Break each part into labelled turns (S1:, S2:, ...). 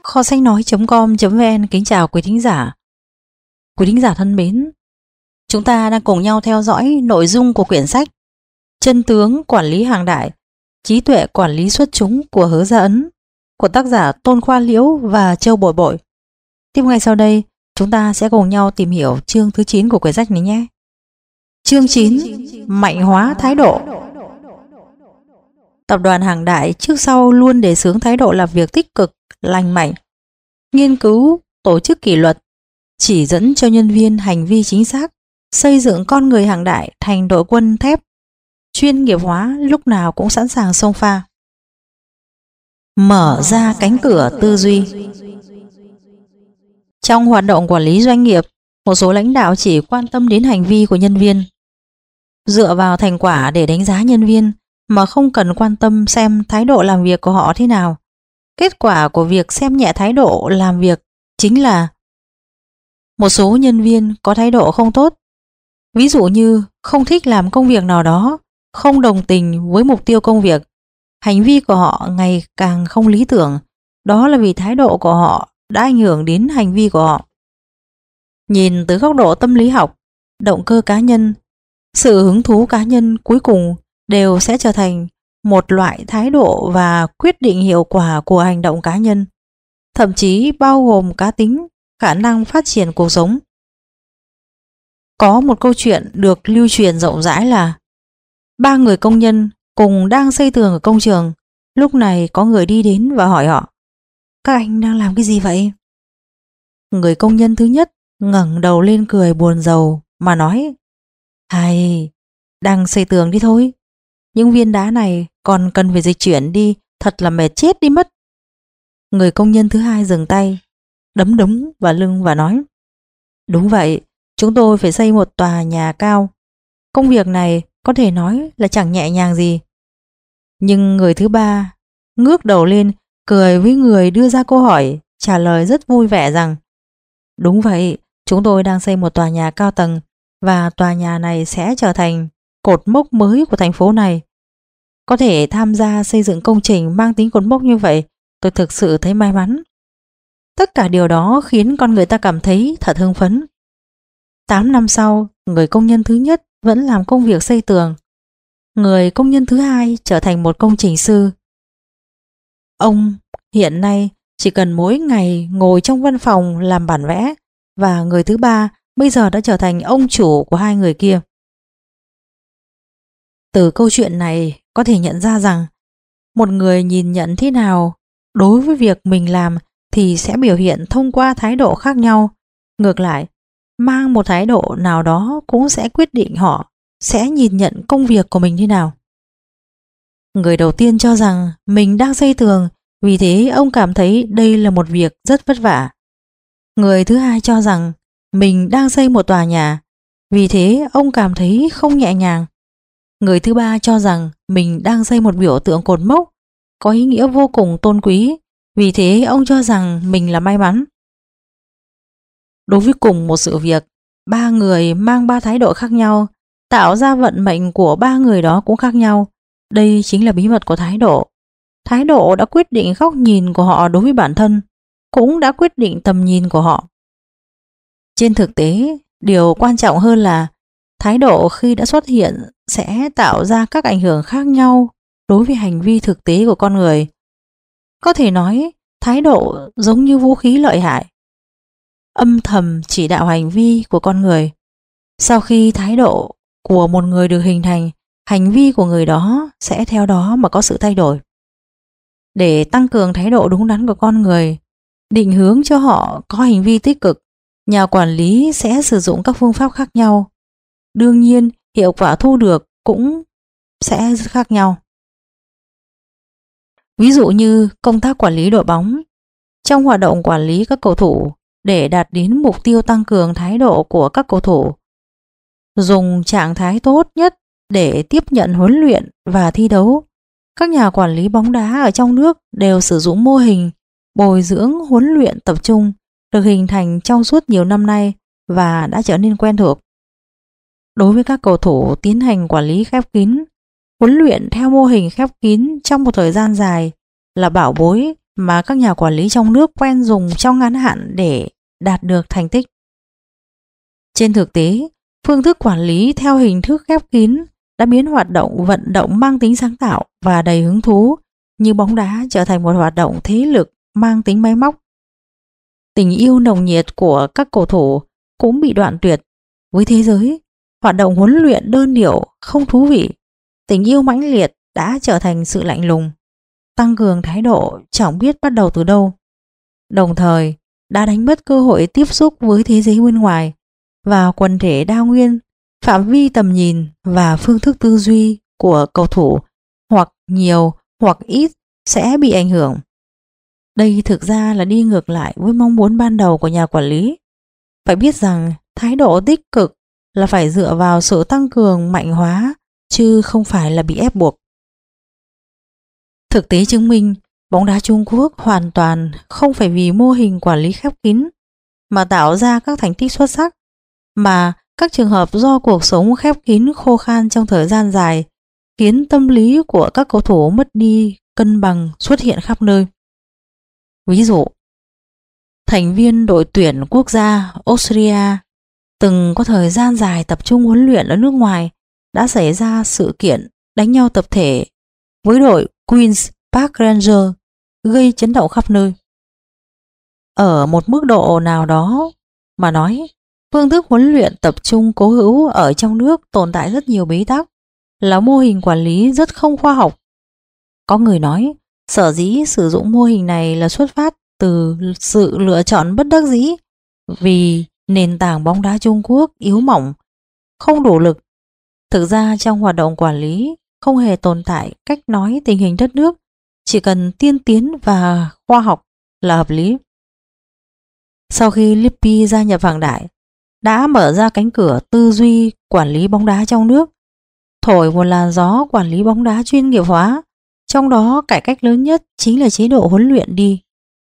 S1: Kho sách nói.com.vn kính chào quý thính giả. Quý thính giả thân mến, chúng ta đang cùng nhau theo dõi nội dung của quyển sách Chân tướng quản lý hàng đại, trí tuệ quản lý xuất chúng của Hứa Gia Ấn của tác giả Tôn Khoa Liễu và Châu Bội Bội. Tiếp ngay sau đây, chúng ta sẽ cùng nhau tìm hiểu chương thứ 9 của quyển sách này nhé. Chương 9: Mạnh hóa thái độ. Tập đoàn Hàng Đại trước sau luôn đề xướng thái độ làm việc tích cực, lành mạnh, nghiên cứu, tổ chức kỷ luật, chỉ dẫn cho nhân viên hành vi chính xác, xây dựng con người Hàng Đại thành đội quân thép, chuyên nghiệp hóa, lúc nào cũng sẵn sàng xông pha. Mở ra cánh cửa tư duy. Trong hoạt động quản lý doanh nghiệp, một số lãnh đạo chỉ quan tâm đến hành vi của nhân viên, dựa vào thành quả để đánh giá nhân viên mà không cần quan tâm xem thái độ làm việc của họ thế nào. Kết quả của việc xem nhẹ thái độ làm việc chính là một số nhân viên có thái độ không tốt. Ví dụ như không thích làm công việc nào đó, không đồng tình với mục tiêu công việc, hành vi của họ ngày càng không lý tưởng. Đó là vì thái độ của họ đã ảnh hưởng đến hành vi của họ. Nhìn từ góc độ tâm lý học, động cơ cá nhân, sự hứng thú cá nhân cuối cùng đều sẽ trở thành một loại thái độ và quyết định hiệu quả của hành động cá nhân, thậm chí bao gồm cá tính, khả năng phát triển cuộc sống. Có một câu chuyện được lưu truyền rộng rãi là 3 người công nhân cùng đang xây tường ở công trường. Lúc này có người đi đến và hỏi họ: "Các anh đang làm cái gì vậy?" Người công nhân thứ nhất ngẩng đầu lên cười buồn rầu mà nói: "Hay, đang xây tường đi thôi. Những viên đá này còn cần phải dịch chuyển đi, thật là mệt chết đi mất." Người công nhân thứ hai dừng tay, đấm đấm vào lưng và nói: "Đúng vậy, chúng tôi phải xây một tòa nhà cao. Công việc này có thể nói là chẳng nhẹ nhàng gì." Nhưng người thứ ba ngước đầu lên, cười với người đưa ra câu hỏi, trả lời rất vui vẻ rằng: "Đúng vậy, chúng tôi đang xây một tòa nhà cao tầng và tòa nhà này sẽ trở thành cột mốc mới của thành phố này. Có thể tham gia xây dựng công trình mang tính cột mốc như vậy, tôi thực sự thấy may mắn." Tất cả điều đó khiến con người ta cảm thấy thật hưng phấn. 8 năm sau, người công nhân thứ nhất vẫn làm công việc xây tường. Người công nhân thứ hai trở thành một công trình sư. Ông hiện nay chỉ cần mỗi ngày ngồi trong văn phòng làm bản vẽ, và người thứ ba bây giờ đã trở thành ông chủ của hai người kia. Từ câu chuyện này có thể nhận ra rằng một người nhìn nhận thế nào đối với việc mình làm thì sẽ biểu hiện thông qua thái độ khác nhau. Ngược lại, mang một thái độ nào đó cũng sẽ quyết định họ sẽ nhìn nhận công việc của mình thế nào. Người đầu tiên cho rằng mình đang xây tường, vì thế ông cảm thấy đây là một việc rất vất vả. Người thứ hai cho rằng mình đang xây một tòa nhà, vì thế ông cảm thấy không nhẹ nhàng. Người thứ ba cho rằng mình đang xây một biểu tượng cột mốc có ý nghĩa vô cùng tôn quý, vì thế ông cho rằng mình là may mắn. Đối với cùng một sự việc, 3 người mang 3 thái độ khác nhau, tạo ra vận mệnh của 3 người đó cũng khác nhau. Đây chính là bí mật của thái độ. Thái độ đã quyết định góc nhìn của họ đối với bản thân, cũng đã quyết định tầm nhìn của họ. Trên thực tế, điều quan trọng hơn là thái độ khi đã xuất hiện sẽ tạo ra các ảnh hưởng khác nhau đối với hành vi thực tế của con người. Có thể nói, thái độ giống như vũ khí lợi hại, âm thầm chỉ đạo hành vi của con người. Sau khi thái độ của một người được hình thành, hành vi của người đó sẽ theo đó mà có sự thay đổi. Để tăng cường thái độ đúng đắn của con người, định hướng cho họ có hành vi tích cực, nhà quản lý sẽ sử dụng các phương pháp khác nhau. Đương nhiên, hiệu quả thu được cũng sẽ rất khác nhau. Ví dụ như công tác quản lý đội bóng. Trong hoạt động quản lý các cầu thủ, để đạt đến mục tiêu tăng cường thái độ của các cầu thủ, dùng trạng thái tốt nhất để tiếp nhận huấn luyện và thi đấu, các nhà quản lý bóng đá ở trong nước đều sử dụng mô hình bồi dưỡng huấn luyện tập trung được hình thành trong suốt nhiều năm nay và đã trở nên quen thuộc. Đối với các cầu thủ tiến hành quản lý khép kín, huấn luyện theo mô hình khép kín trong một thời gian dài là bảo bối mà các nhà quản lý trong nước quen dùng trong ngắn hạn để đạt được thành tích. Trên thực tế, phương thức quản lý theo hình thức khép kín đã biến hoạt động vận động mang tính sáng tạo và đầy hứng thú như bóng đá trở thành một hoạt động thế lực mang tính máy móc. Tình yêu nồng nhiệt của các cầu thủ cũng bị đoạn tuyệt. Với thế giới, hoạt động huấn luyện đơn điệu không thú vị. Tình yêu mãnh liệt đã trở thành sự lạnh lùng, tăng cường thái độ chẳng biết bắt đầu từ đâu. Đồng thời, đã đánh mất cơ hội tiếp xúc với thế giới bên ngoài và quần thể đa nguyên, phạm vi tầm nhìn và phương thức tư duy của cầu thủ hoặc nhiều hoặc ít sẽ bị ảnh hưởng. Đây thực ra là đi ngược lại với mong muốn ban đầu của nhà quản lý. Phải biết rằng thái độ tích cực là phải dựa vào sự tăng cường mạnh hóa chứ không phải là bị ép buộc. Thực tế chứng minh bóng đá Trung Quốc hoàn toàn không phải vì mô hình quản lý khép kín mà tạo ra các thành tích xuất sắc, mà các trường hợp do cuộc sống khép kín khô khan trong thời gian dài khiến tâm lý của các cầu thủ mất đi cân bằng xuất hiện khắp nơi. Ví dụ, thành viên đội tuyển quốc gia Australia từng có thời gian dài tập trung huấn luyện ở nước ngoài đã xảy ra sự kiện đánh nhau tập thể với đội Queen's Park Rangers gây chấn động khắp nơi. Ở một mức độ nào đó mà nói, phương thức huấn luyện tập trung cố hữu ở trong nước tồn tại rất nhiều bế tắc, là mô hình quản lý rất không khoa học. Có người nói, sở dĩ sử dụng mô hình này là xuất phát từ sự lựa chọn bất đắc dĩ vì nền tảng bóng đá Trung Quốc yếu mỏng, không đủ lực. Thực ra trong hoạt động quản lý không hề tồn tại cách nói tình hình đất nước, chỉ cần tiên tiến và khoa học là hợp lý. Sau khi Lippi gia nhập Hoàng Đại, đã mở ra cánh cửa tư duy quản lý bóng đá trong nước, thổi một làn gió quản lý bóng đá chuyên nghiệp hóa, trong đó cải cách lớn nhất chính là chế độ huấn luyện đi.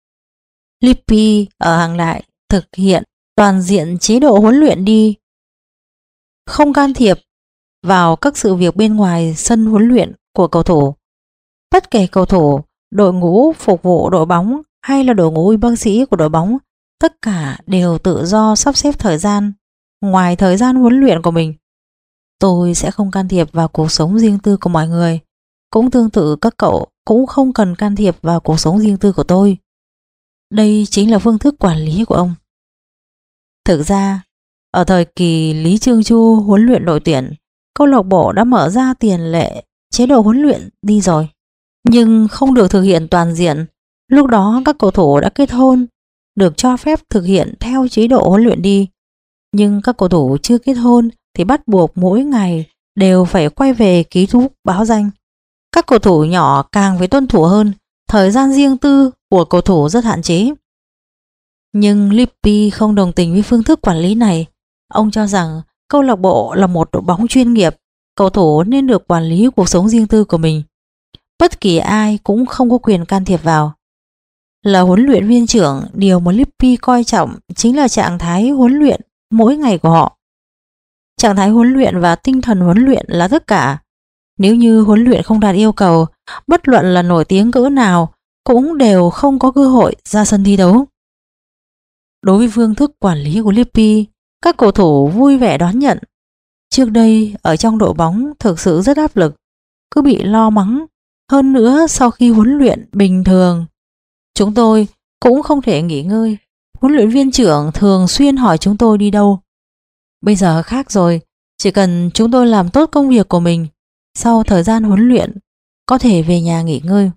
S1: Lippi ở Hoàng Đại thực hiện toàn diện chế độ huấn luyện đi, không can thiệp vào các sự việc bên ngoài sân huấn luyện của cầu thủ. Bất kể cầu thủ, đội ngũ phục vụ đội bóng hay là đội ngũ y bác sĩ của đội bóng, tất cả đều tự do sắp xếp thời gian ngoài thời gian huấn luyện của mình. Tôi sẽ không can thiệp vào cuộc sống riêng tư của mọi người. Cũng tương tự các cậu cũng không cần can thiệp vào cuộc sống riêng tư của tôi. Đây chính là phương thức quản lý của ông. Thực ra, ở thời kỳ Lý Trương Chu huấn luyện đội tuyển, câu lạc bộ đã mở ra tiền lệ chế độ huấn luyện đi rồi, nhưng không được thực hiện toàn diện. Lúc đó các cầu thủ đã kết hôn, được cho phép thực hiện theo chế độ huấn luyện đi. Nhưng các cầu thủ chưa kết hôn thì bắt buộc mỗi ngày đều phải quay về ký túc báo danh. Các cầu thủ nhỏ càng phải tuân thủ hơn, thời gian riêng tư của cầu thủ rất hạn chế. Nhưng Lippi không đồng tình với phương thức quản lý này. Ông cho rằng câu lạc bộ là một đội bóng chuyên nghiệp, cầu thủ nên được quản lý cuộc sống riêng tư của mình. Bất kỳ ai cũng không có quyền can thiệp vào. Là huấn luyện viên trưởng, điều mà Lippi coi trọng chính là trạng thái huấn luyện mỗi ngày của họ. Trạng thái huấn luyện và tinh thần huấn luyện là tất cả. Nếu như huấn luyện không đạt yêu cầu, bất luận là nổi tiếng cỡ nào cũng đều không có cơ hội ra sân thi đấu. Đối với phương thức quản lý của Lippi, các cầu thủ vui vẻ đón nhận. Trước đây ở trong đội bóng thực sự rất áp lực, cứ bị lo mắng. Hơn nữa sau khi huấn luyện bình thường, chúng tôi cũng không thể nghỉ ngơi. Huấn luyện viên trưởng thường xuyên hỏi chúng tôi đi đâu. Bây giờ khác rồi, chỉ cần chúng tôi làm tốt công việc của mình, sau thời gian huấn luyện có thể về nhà nghỉ ngơi.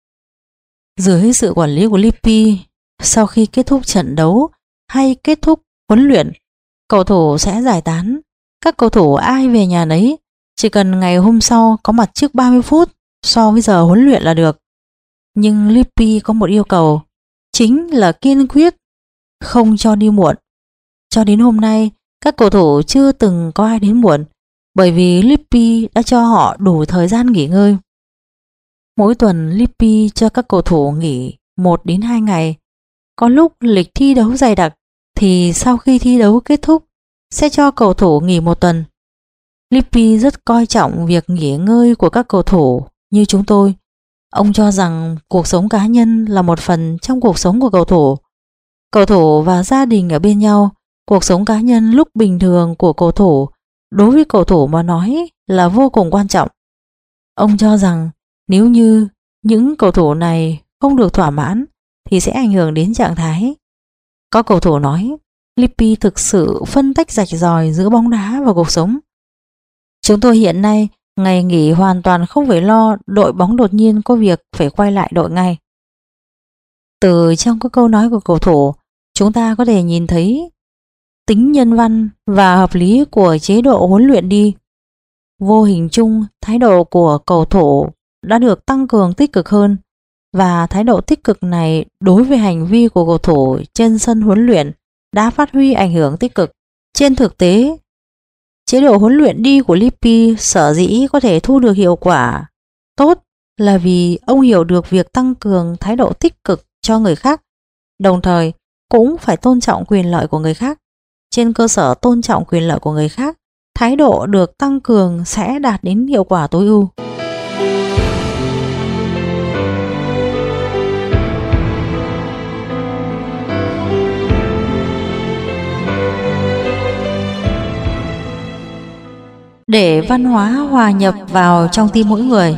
S1: Dưới sự quản lý của Lippi, sau khi kết thúc trận đấu hay kết thúc huấn luyện, cầu thủ sẽ giải tán. Các cầu thủ ai về nhà nấy, chỉ cần ngày hôm sau có mặt trước 30 phút so với giờ huấn luyện là được. Nhưng Lippi có một yêu cầu, chính là kiên quyết không cho đi muộn. Cho đến hôm nay, các cầu thủ chưa từng có ai đến muộn, bởi vì Lippi đã cho họ đủ thời gian nghỉ ngơi. Mỗi tuần Lippi cho các cầu thủ nghỉ 1 đến 2 ngày. Có lúc lịch thi đấu dày đặc thì sau khi thi đấu kết thúc sẽ cho cầu thủ nghỉ 1 tuần. Lippi rất coi trọng việc nghỉ ngơi của các cầu thủ như chúng tôi. Ông cho rằng cuộc sống cá nhân là một phần trong cuộc sống của cầu thủ. Cầu thủ và gia đình ở bên nhau, cuộc sống cá nhân lúc bình thường của cầu thủ đối với cầu thủ mà nói là vô cùng quan trọng. Ông cho rằng nếu như những cầu thủ này không được thỏa mãn thì sẽ ảnh hưởng đến trạng thái. Có cầu thủ nói Lippi thực sự phân tách rạch ròi giữa bóng đá và cuộc sống. Chúng tôi hiện nay ngày nghỉ hoàn toàn không phải lo đội bóng đột nhiên có việc phải quay lại đội ngay. Từ trong các câu nói của cầu thủ, chúng ta có thể nhìn thấy tính nhân văn và hợp lý của chế độ huấn luyện đi. Vô hình chung, thái độ của cầu thủ đã được tăng cường tích cực hơn, và thái độ tích cực này đối với hành vi của cầu thủ trên sân huấn luyện đã phát huy ảnh hưởng tích cực. Trên thực tế, chế độ huấn luyện đi của Lippi sở dĩ có thể thu được hiệu quả tốt là vì ông hiểu được việc tăng cường thái độ tích cực cho người khác, đồng thời cũng phải tôn trọng quyền lợi của người khác. Trên cơ sở tôn trọng quyền lợi của người khác, thái độ được tăng cường sẽ đạt đến hiệu quả tối ưu. Để văn hóa hòa nhập vào trong tim mỗi người.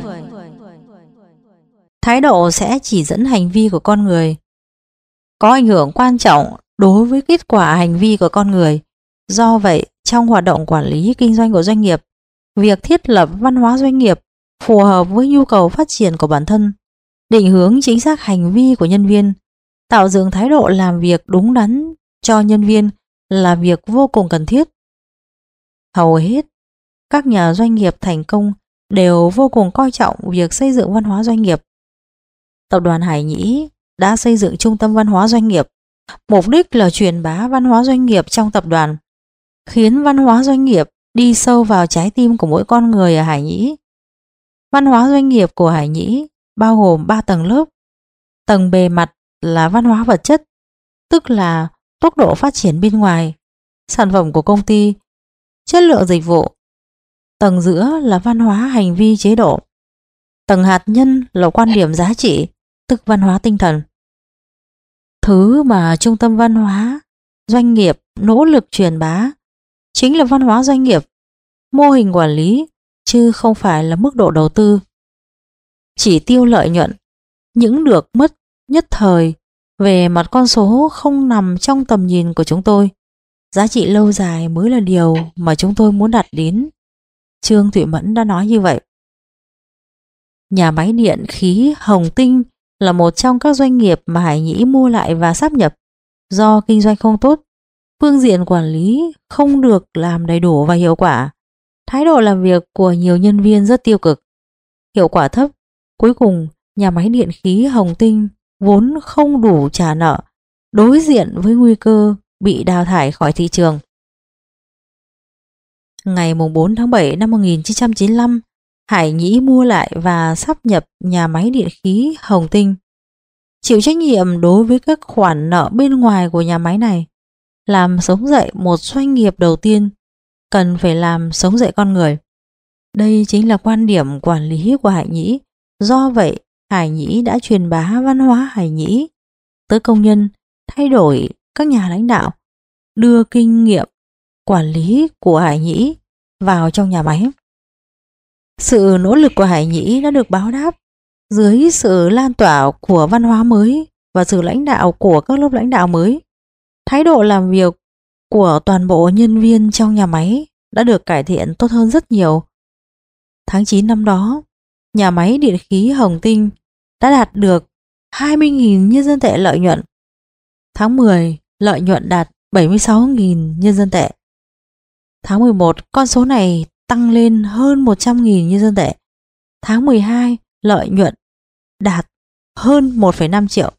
S1: Thái độ sẽ chỉ dẫn hành vi của con người, có ảnh hưởng quan trọng đối với kết quả hành vi của con người. Do vậy, trong hoạt động quản lý kinh doanh của doanh nghiệp, việc thiết lập văn hóa doanh nghiệp phù hợp với nhu cầu phát triển của bản thân, định hướng chính xác hành vi của nhân viên, tạo dựng thái độ làm việc đúng đắn cho nhân viên là việc vô cùng cần thiết. Hầu hết các nhà doanh nghiệp thành công đều vô cùng coi trọng việc xây dựng văn hóa doanh nghiệp. Tập đoàn Hải Nhĩ đã xây dựng trung tâm văn hóa doanh nghiệp, mục đích là truyền bá văn hóa doanh nghiệp trong tập đoàn, khiến văn hóa doanh nghiệp đi sâu vào trái tim của mỗi con người ở Hải Nhĩ. Văn hóa doanh nghiệp của Hải Nhĩ bao gồm 3 tầng lớp. Tầng bề mặt là văn hóa vật chất, tức là tốc độ phát triển bên ngoài, sản phẩm của công ty, chất lượng dịch vụ. Tầng giữa là văn hóa hành vi chế độ. Tầng hạt nhân là quan điểm giá trị, tức văn hóa tinh thần. Thứ mà trung tâm văn hóa doanh nghiệp nỗ lực truyền bá chính là văn hóa doanh nghiệp, mô hình quản lý, chứ không phải là mức độ đầu tư. Chỉ tiêu lợi nhuận, những được mất nhất thời về mặt con số không nằm trong tầm nhìn của chúng tôi. Giá trị lâu dài mới là điều mà chúng tôi muốn đạt đến. Trương Thụy Mẫn đã nói như vậy. Nhà máy điện khí Hồng Tinh là một trong các doanh nghiệp mà Hải Nhĩ mua lại và sáp nhập. Do kinh doanh không tốt, phương diện quản lý không được làm đầy đủ và hiệu quả, thái độ làm việc của nhiều nhân viên rất tiêu cực, hiệu quả thấp. Cuối cùng, nhà máy điện khí Hồng Tinh vốn không đủ trả nợ, đối diện với nguy cơ bị đào thải khỏi thị trường. Ngày 4 tháng 7 năm 1995, Hải Nhĩ mua lại và sáp nhập nhà máy điện khí Hồng Tinh, chịu trách nhiệm đối với các khoản nợ bên ngoài của nhà máy này, làm sống dậy một doanh nghiệp đầu tiên cần phải làm sống dậy con người. Đây chính là quan điểm quản lý của Hải Nhĩ. Do vậy, Hải Nhĩ đã truyền bá văn hóa Hải Nhĩ tới công nhân, thay đổi các nhà lãnh đạo, đưa kinh nghiệm quản lý của Hải Nhĩ vào trong nhà máy. Sự nỗ lực của Hải Nhĩ đã được báo đáp dưới sự lan tỏa của văn hóa mới và sự lãnh đạo của các lớp lãnh đạo mới. Thái độ làm việc của toàn bộ nhân viên trong nhà máy đã được cải thiện tốt hơn rất nhiều. Tháng 9 năm đó, nhà máy điện khí Hồng Tinh đã đạt được 20.000 nhân dân tệ lợi nhuận. Tháng 10, lợi nhuận đạt 76.000 nhân dân tệ. Tháng 11, con số này tăng lên hơn 100.000 nhân dân tệ. Tháng 12, lợi nhuận đạt hơn 1,5 triệu.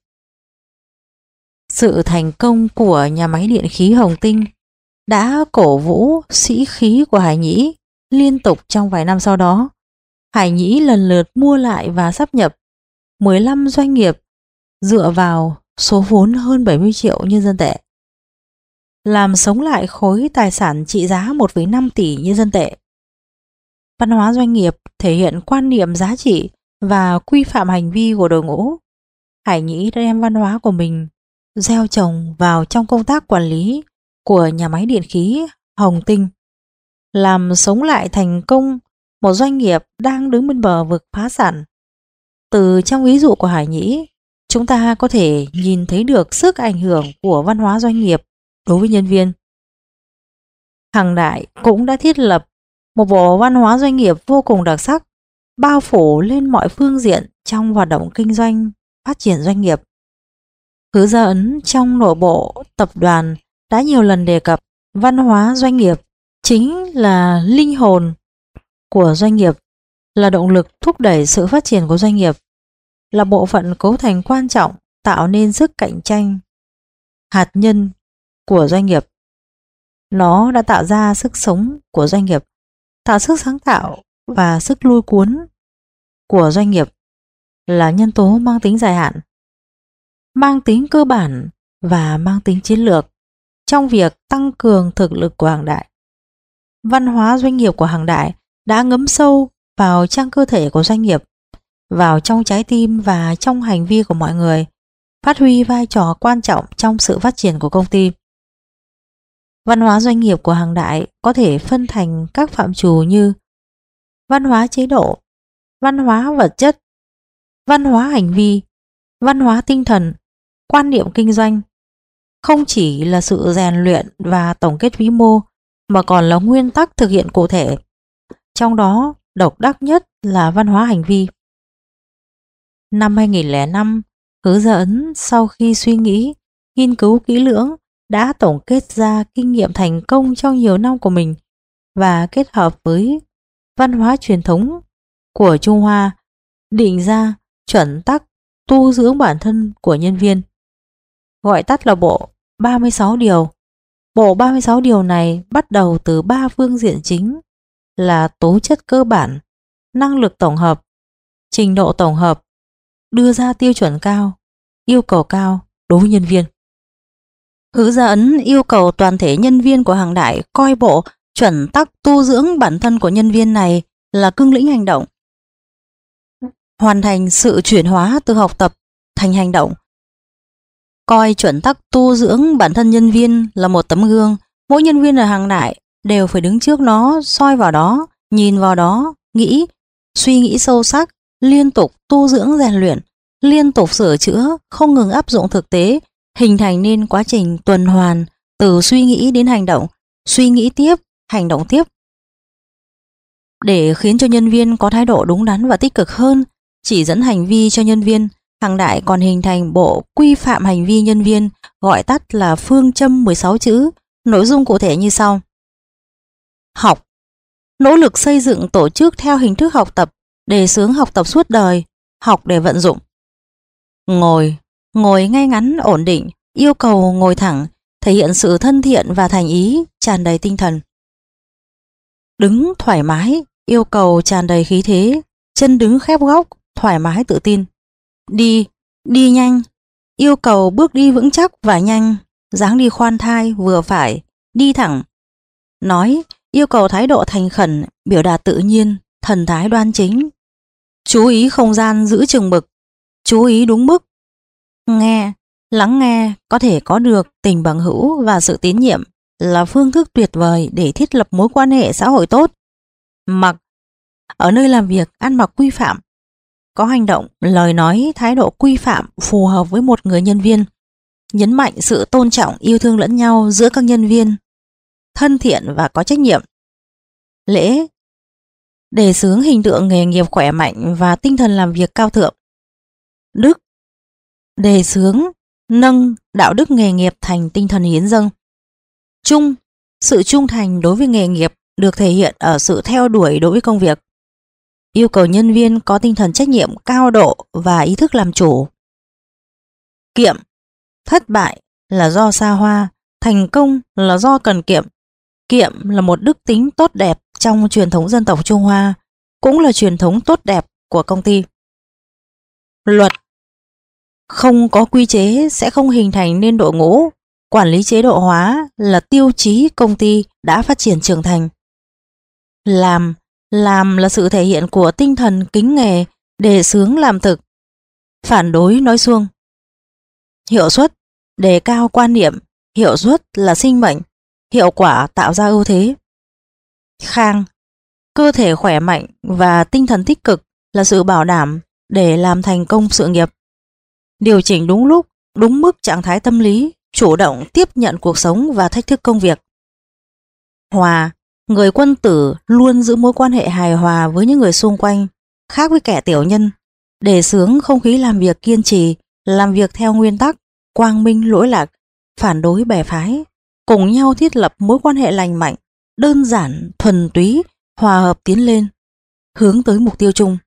S1: Sự thành công của nhà máy điện khí Hồng Tinh đã cổ vũ sĩ khí của Hải Nhĩ liên tục trong vài năm sau đó. Hải Nhĩ lần lượt mua lại và sáp nhập 15 doanh nghiệp dựa vào số vốn hơn 70 triệu nhân dân tệ, làm sống lại khối tài sản trị giá 1,5 tỷ nhân dân tệ. Văn hóa doanh nghiệp thể hiện quan niệm giá trị và quy phạm hành vi của đội ngũ, Hải Nhĩ đã đem văn hóa của mình gieo trồng vào trong công tác quản lý của nhà máy điện khí Hồng Tinh, làm sống lại thành công một doanh nghiệp đang đứng bên bờ vực phá sản. Từ trong ví dụ của Hải Nhĩ, chúng ta có thể nhìn thấy được sức ảnh hưởng của văn hóa doanh nghiệp đối với nhân viên. Hằng Đại cũng đã thiết lập một bộ văn hóa doanh nghiệp vô cùng đặc sắc, bao phủ lên mọi phương diện trong hoạt động kinh doanh, phát triển doanh nghiệp. Hứa Gia Ấn trong nội bộ tập đoàn đã nhiều lần đề cập văn hóa doanh nghiệp chính là linh hồn của doanh nghiệp, là động lực thúc đẩy sự phát triển của doanh nghiệp, là bộ phận cấu thành quan trọng tạo nên sức cạnh tranh hạt nhân của doanh nghiệp. Nó đã tạo ra sức sống của doanh nghiệp, tạo sức sáng tạo và sức lôi cuốn của doanh nghiệp, là nhân tố mang tính dài hạn, mang tính cơ bản và mang tính chiến lược trong việc tăng cường thực lực của Hằng Đại. Văn hóa doanh nghiệp của Hằng Đại đã ngấm sâu vào trong cơ thể của doanh nghiệp, vào trong trái tim và trong hành vi của mọi người, phát huy vai trò quan trọng trong sự phát triển của công ty. Văn hóa doanh nghiệp của Hằng Đại có thể phân thành các phạm trù như văn hóa chế độ, văn hóa vật chất, văn hóa hành vi, văn hóa tinh thần, quan niệm kinh doanh. Không chỉ là sự rèn luyện và tổng kết vĩ mô, mà còn là nguyên tắc thực hiện cụ thể. Trong đó, độc đắc nhất là văn hóa hành vi. Năm 2005, Hứa Gia Ấn sau khi suy nghĩ, nghiên cứu kỹ lưỡng đã tổng kết ra kinh nghiệm thành công trong nhiều năm của mình và kết hợp với văn hóa truyền thống của Trung Hoa, định ra chuẩn tắc tu dưỡng bản thân của nhân viên, gọi tắt là bộ 36 điều. Bộ 36 điều này bắt đầu từ 3 phương diện chính là tố chất cơ bản, năng lực tổng hợp, trình độ tổng hợp, đưa ra tiêu chuẩn cao, yêu cầu cao đối với nhân viên. Hứa Gia Ấn yêu cầu toàn thể nhân viên của Hằng Đại coi bộ chuẩn tắc tu dưỡng bản thân của nhân viên này là cương lĩnh hành động, hoàn thành sự chuyển hóa từ học tập thành hành động. Coi chuẩn tắc tu dưỡng bản thân nhân viên là một tấm gương, mỗi nhân viên ở Hằng Đại đều phải đứng trước nó, soi vào đó, nhìn vào đó, nghĩ, suy nghĩ sâu sắc, liên tục tu dưỡng rèn luyện, liên tục sửa chữa, không ngừng áp dụng thực tế, hình thành nên quá trình tuần hoàn từ suy nghĩ đến hành động, suy nghĩ tiếp, hành động tiếp. Để khiến cho nhân viên có thái độ đúng đắn và tích cực hơn, chỉ dẫn hành vi cho nhân viên, Hằng Đại còn hình thành bộ quy phạm hành vi nhân viên, gọi tắt là phương châm 16 chữ, nội dung cụ thể như sau. Học. Nỗ lực xây dựng tổ chức theo hình thức học tập, đề xướng học tập suốt đời, học để vận dụng. Ngồi. Ngồi ngay ngắn, ổn định, yêu cầu ngồi thẳng, thể hiện sự thân thiện và thành ý, tràn đầy tinh thần. Đứng thoải mái, yêu cầu tràn đầy khí thế, chân đứng khép góc, thoải mái tự tin. Đi nhanh, yêu cầu bước đi vững chắc và nhanh, dáng đi khoan thai vừa phải, đi thẳng. Nói, yêu cầu thái độ thành khẩn, biểu đạt tự nhiên, thần thái đoan chính. Chú ý không gian giữ chừng mực, chú ý đúng mức. Nghe, lắng nghe có thể có được tình bằng hữu và sự tín nhiệm là phương thức tuyệt vời để thiết lập mối quan hệ xã hội tốt. Mặc, ở nơi làm việc ăn mặc quy phạm, có hành động, lời nói, thái độ quy phạm phù hợp với một người nhân viên, nhấn mạnh sự tôn trọng, yêu thương lẫn nhau giữa các nhân viên, thân thiện và có trách nhiệm. Lễ, đề xướng hình tượng nghề nghiệp khỏe mạnh và tinh thần làm việc cao thượng. Đức, đề xướng, nâng đạo đức nghề nghiệp thành tinh thần hiến dâng. Trung, sự trung thành đối với nghề nghiệp được thể hiện ở sự theo đuổi đối với công việc. Yêu cầu nhân viên có tinh thần trách nhiệm cao độ và ý thức làm chủ. Kiệm, thất bại là do xa hoa, thành công là do cần kiệm. Kiệm là một đức tính tốt đẹp trong truyền thống dân tộc Trung Hoa, cũng là truyền thống tốt đẹp của công ty. Luật, không có quy chế sẽ không hình thành nên đội ngũ. Quản lý chế độ hóa là tiêu chí công ty đã phát triển trưởng thành. Làm là sự thể hiện của tinh thần kính nghề, đề xướng làm thực, phản đối nói suông. Hiệu suất, đề cao quan niệm, hiệu suất là sinh mệnh, hiệu quả tạo ra ưu thế. Khang, cơ thể khỏe mạnh và tinh thần tích cực là sự bảo đảm để làm thành công sự nghiệp. Điều chỉnh đúng lúc, đúng mức trạng thái tâm lý, chủ động tiếp nhận cuộc sống và thách thức công việc. Hòa, người quân tử luôn giữ mối quan hệ hài hòa với những người xung quanh, khác với kẻ tiểu nhân, đề xướng không khí làm việc kiên trì, làm việc theo nguyên tắc, quang minh lỗi lạc, phản đối bè phái, cùng nhau thiết lập mối quan hệ lành mạnh, đơn giản, thuần túy, hòa hợp tiến lên, hướng tới mục tiêu chung.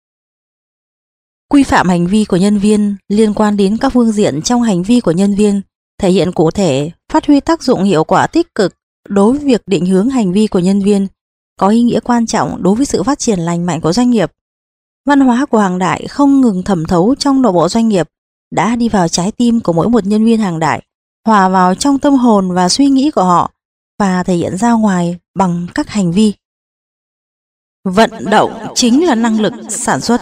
S1: Quy phạm hành vi của nhân viên liên quan đến các phương diện trong hành vi của nhân viên, thể hiện cụ thể, phát huy tác dụng hiệu quả tích cực đối với việc định hướng hành vi của nhân viên, có ý nghĩa quan trọng đối với sự phát triển lành mạnh của doanh nghiệp. Văn hóa của Hàng Đại không ngừng thẩm thấu trong nội bộ doanh nghiệp, đã đi vào trái tim của mỗi một nhân viên Hàng Đại, hòa vào trong tâm hồn và suy nghĩ của họ và thể hiện ra ngoài bằng các hành vi. Vận động chính là năng lực sản xuất.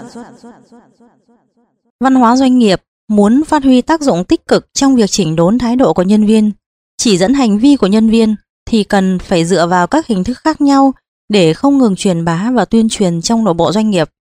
S1: Văn hóa doanh nghiệp muốn phát huy tác dụng tích cực trong việc chỉnh đốn thái độ của nhân viên, chỉ dẫn hành vi của nhân viên thì cần phải dựa vào các hình thức khác nhau để không ngừng truyền bá và tuyên truyền trong nội bộ doanh nghiệp.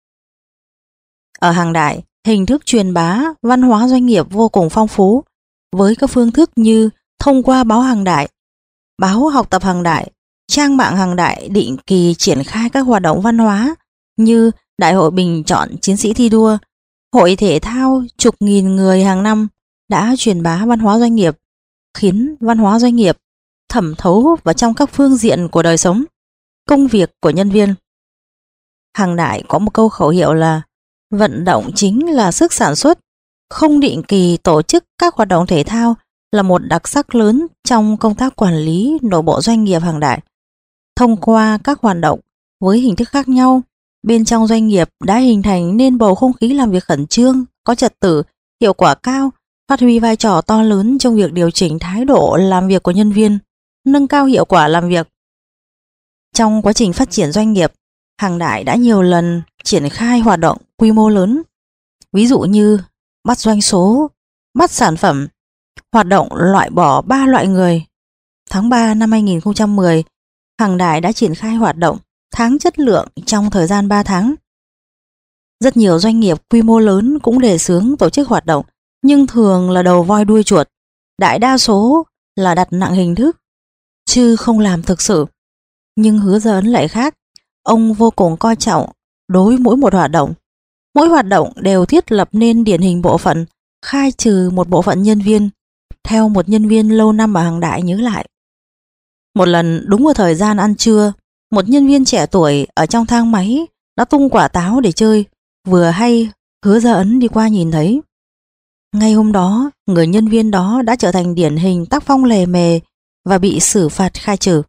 S1: Ở Hàng Đại, hình thức truyền bá văn hóa doanh nghiệp vô cùng phong phú, với các phương thức như thông qua báo Hàng Đại, báo học tập Hàng Đại, trang mạng Hàng Đại định kỳ triển khai các hoạt động văn hóa như Đại hội bình chọn chiến sĩ thi đua, hội thể thao chục nghìn người hàng năm, đã truyền bá văn hóa doanh nghiệp, khiến văn hóa doanh nghiệp thẩm thấu vào trong các phương diện của đời sống, công việc của nhân viên. Hàng Đại có một câu khẩu hiệu là vận động chính là sức sản xuất. Không định kỳ tổ chức các hoạt động thể thao là một đặc sắc lớn trong công tác quản lý nội bộ doanh nghiệp Hàng Đại. Thông qua các hoạt động với hình thức khác nhau, bên trong doanh nghiệp đã hình thành nên bầu không khí làm việc khẩn trương, có trật tự, hiệu quả cao, phát huy vai trò to lớn trong việc điều chỉnh thái độ làm việc của nhân viên, nâng cao hiệu quả làm việc. Trong quá trình phát triển doanh nghiệp, Hàng Đại đã nhiều lần triển khai hoạt động quy mô lớn, ví dụ như bắt doanh số, bắt sản phẩm, hoạt động loại bỏ 3 loại người. Tháng 3 năm 2010, Hàng Đại đã triển khai hoạt động tháng chất lượng trong thời gian 3 tháng. Rất nhiều doanh nghiệp quy mô lớn cũng đề xướng tổ chức hoạt động, nhưng thường là đầu voi đuôi chuột, đại đa số là đặt nặng hình thức, chứ không làm thực sự. Nhưng Hứa Gia Ấn lại khác, ông vô cùng coi trọng đối mỗi một hoạt động. Mỗi hoạt động đều thiết lập nên điển hình bộ phận, khai trừ một bộ phận nhân viên, theo một nhân viên lâu năm ở Hàng Đại nhớ lại. Một lần đúng vào thời gian ăn trưa, một nhân viên trẻ tuổi ở trong thang máy đã tung quả táo để chơi, vừa hay Hứa Gia Ấn đi qua nhìn thấy. Ngay hôm đó, người nhân viên đó đã trở thành điển hình tác phong lề mề và bị xử phạt khai trừ.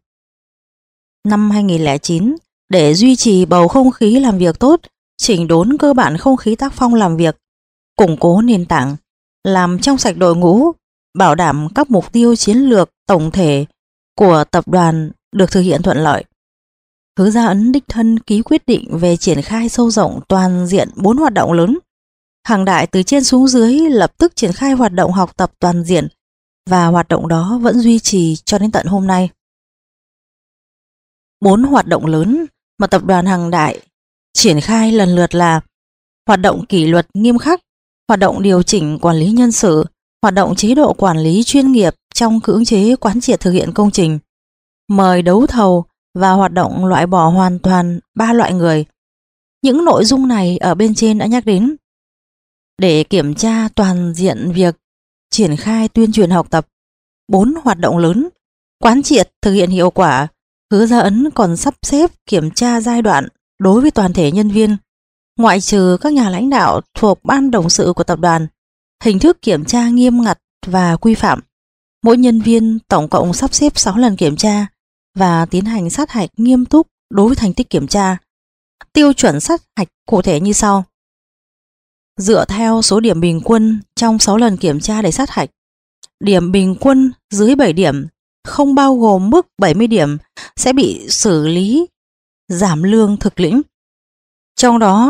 S1: Năm 2009, để duy trì bầu không khí làm việc tốt, chỉnh đốn cơ bản không khí tác phong làm việc, củng cố nền tảng, làm trong sạch đội ngũ, bảo đảm các mục tiêu chiến lược tổng thể của tập đoàn được thực hiện thuận lợi. Hứa Gia Ấn đích thân ký quyết định về triển khai sâu rộng toàn diện 4 hoạt động lớn. Hàng Đại từ trên xuống dưới lập tức triển khai hoạt động học tập toàn diện, và hoạt động đó vẫn duy trì cho đến tận hôm nay. 4 hoạt động lớn mà tập đoàn Hàng Đại triển khai lần lượt là hoạt động kỷ luật nghiêm khắc, hoạt động điều chỉnh quản lý nhân sự, hoạt động chế độ quản lý chuyên nghiệp trong cưỡng chế quán triệt thực hiện công trình, mời đấu thầu và hoạt động loại bỏ hoàn toàn 3 loại người. Những nội dung này ở bên trên đã nhắc đến. Để kiểm tra toàn diện việc triển khai tuyên truyền học tập 4 hoạt động lớn, quán triệt thực hiện hiệu quả, Hứa Gia Ấn còn sắp xếp kiểm tra giai đoạn đối với toàn thể nhân viên, ngoại trừ các nhà lãnh đạo thuộc ban董sự của tập đoàn. Hình thức kiểm tra nghiêm ngặt và quy phạm. Mỗi nhân viên tổng cộng sắp xếp 6 lần kiểm tra và tiến hành sát hạch nghiêm túc đối với thành tích kiểm tra. Tiêu chuẩn sát hạch cụ thể như sau. Dựa theo số điểm bình quân trong 6 lần kiểm tra để sát hạch. Điểm bình quân dưới 7 điểm, không bao gồm mức 70 điểm, sẽ bị xử lý giảm lương thực lĩnh. Trong đó,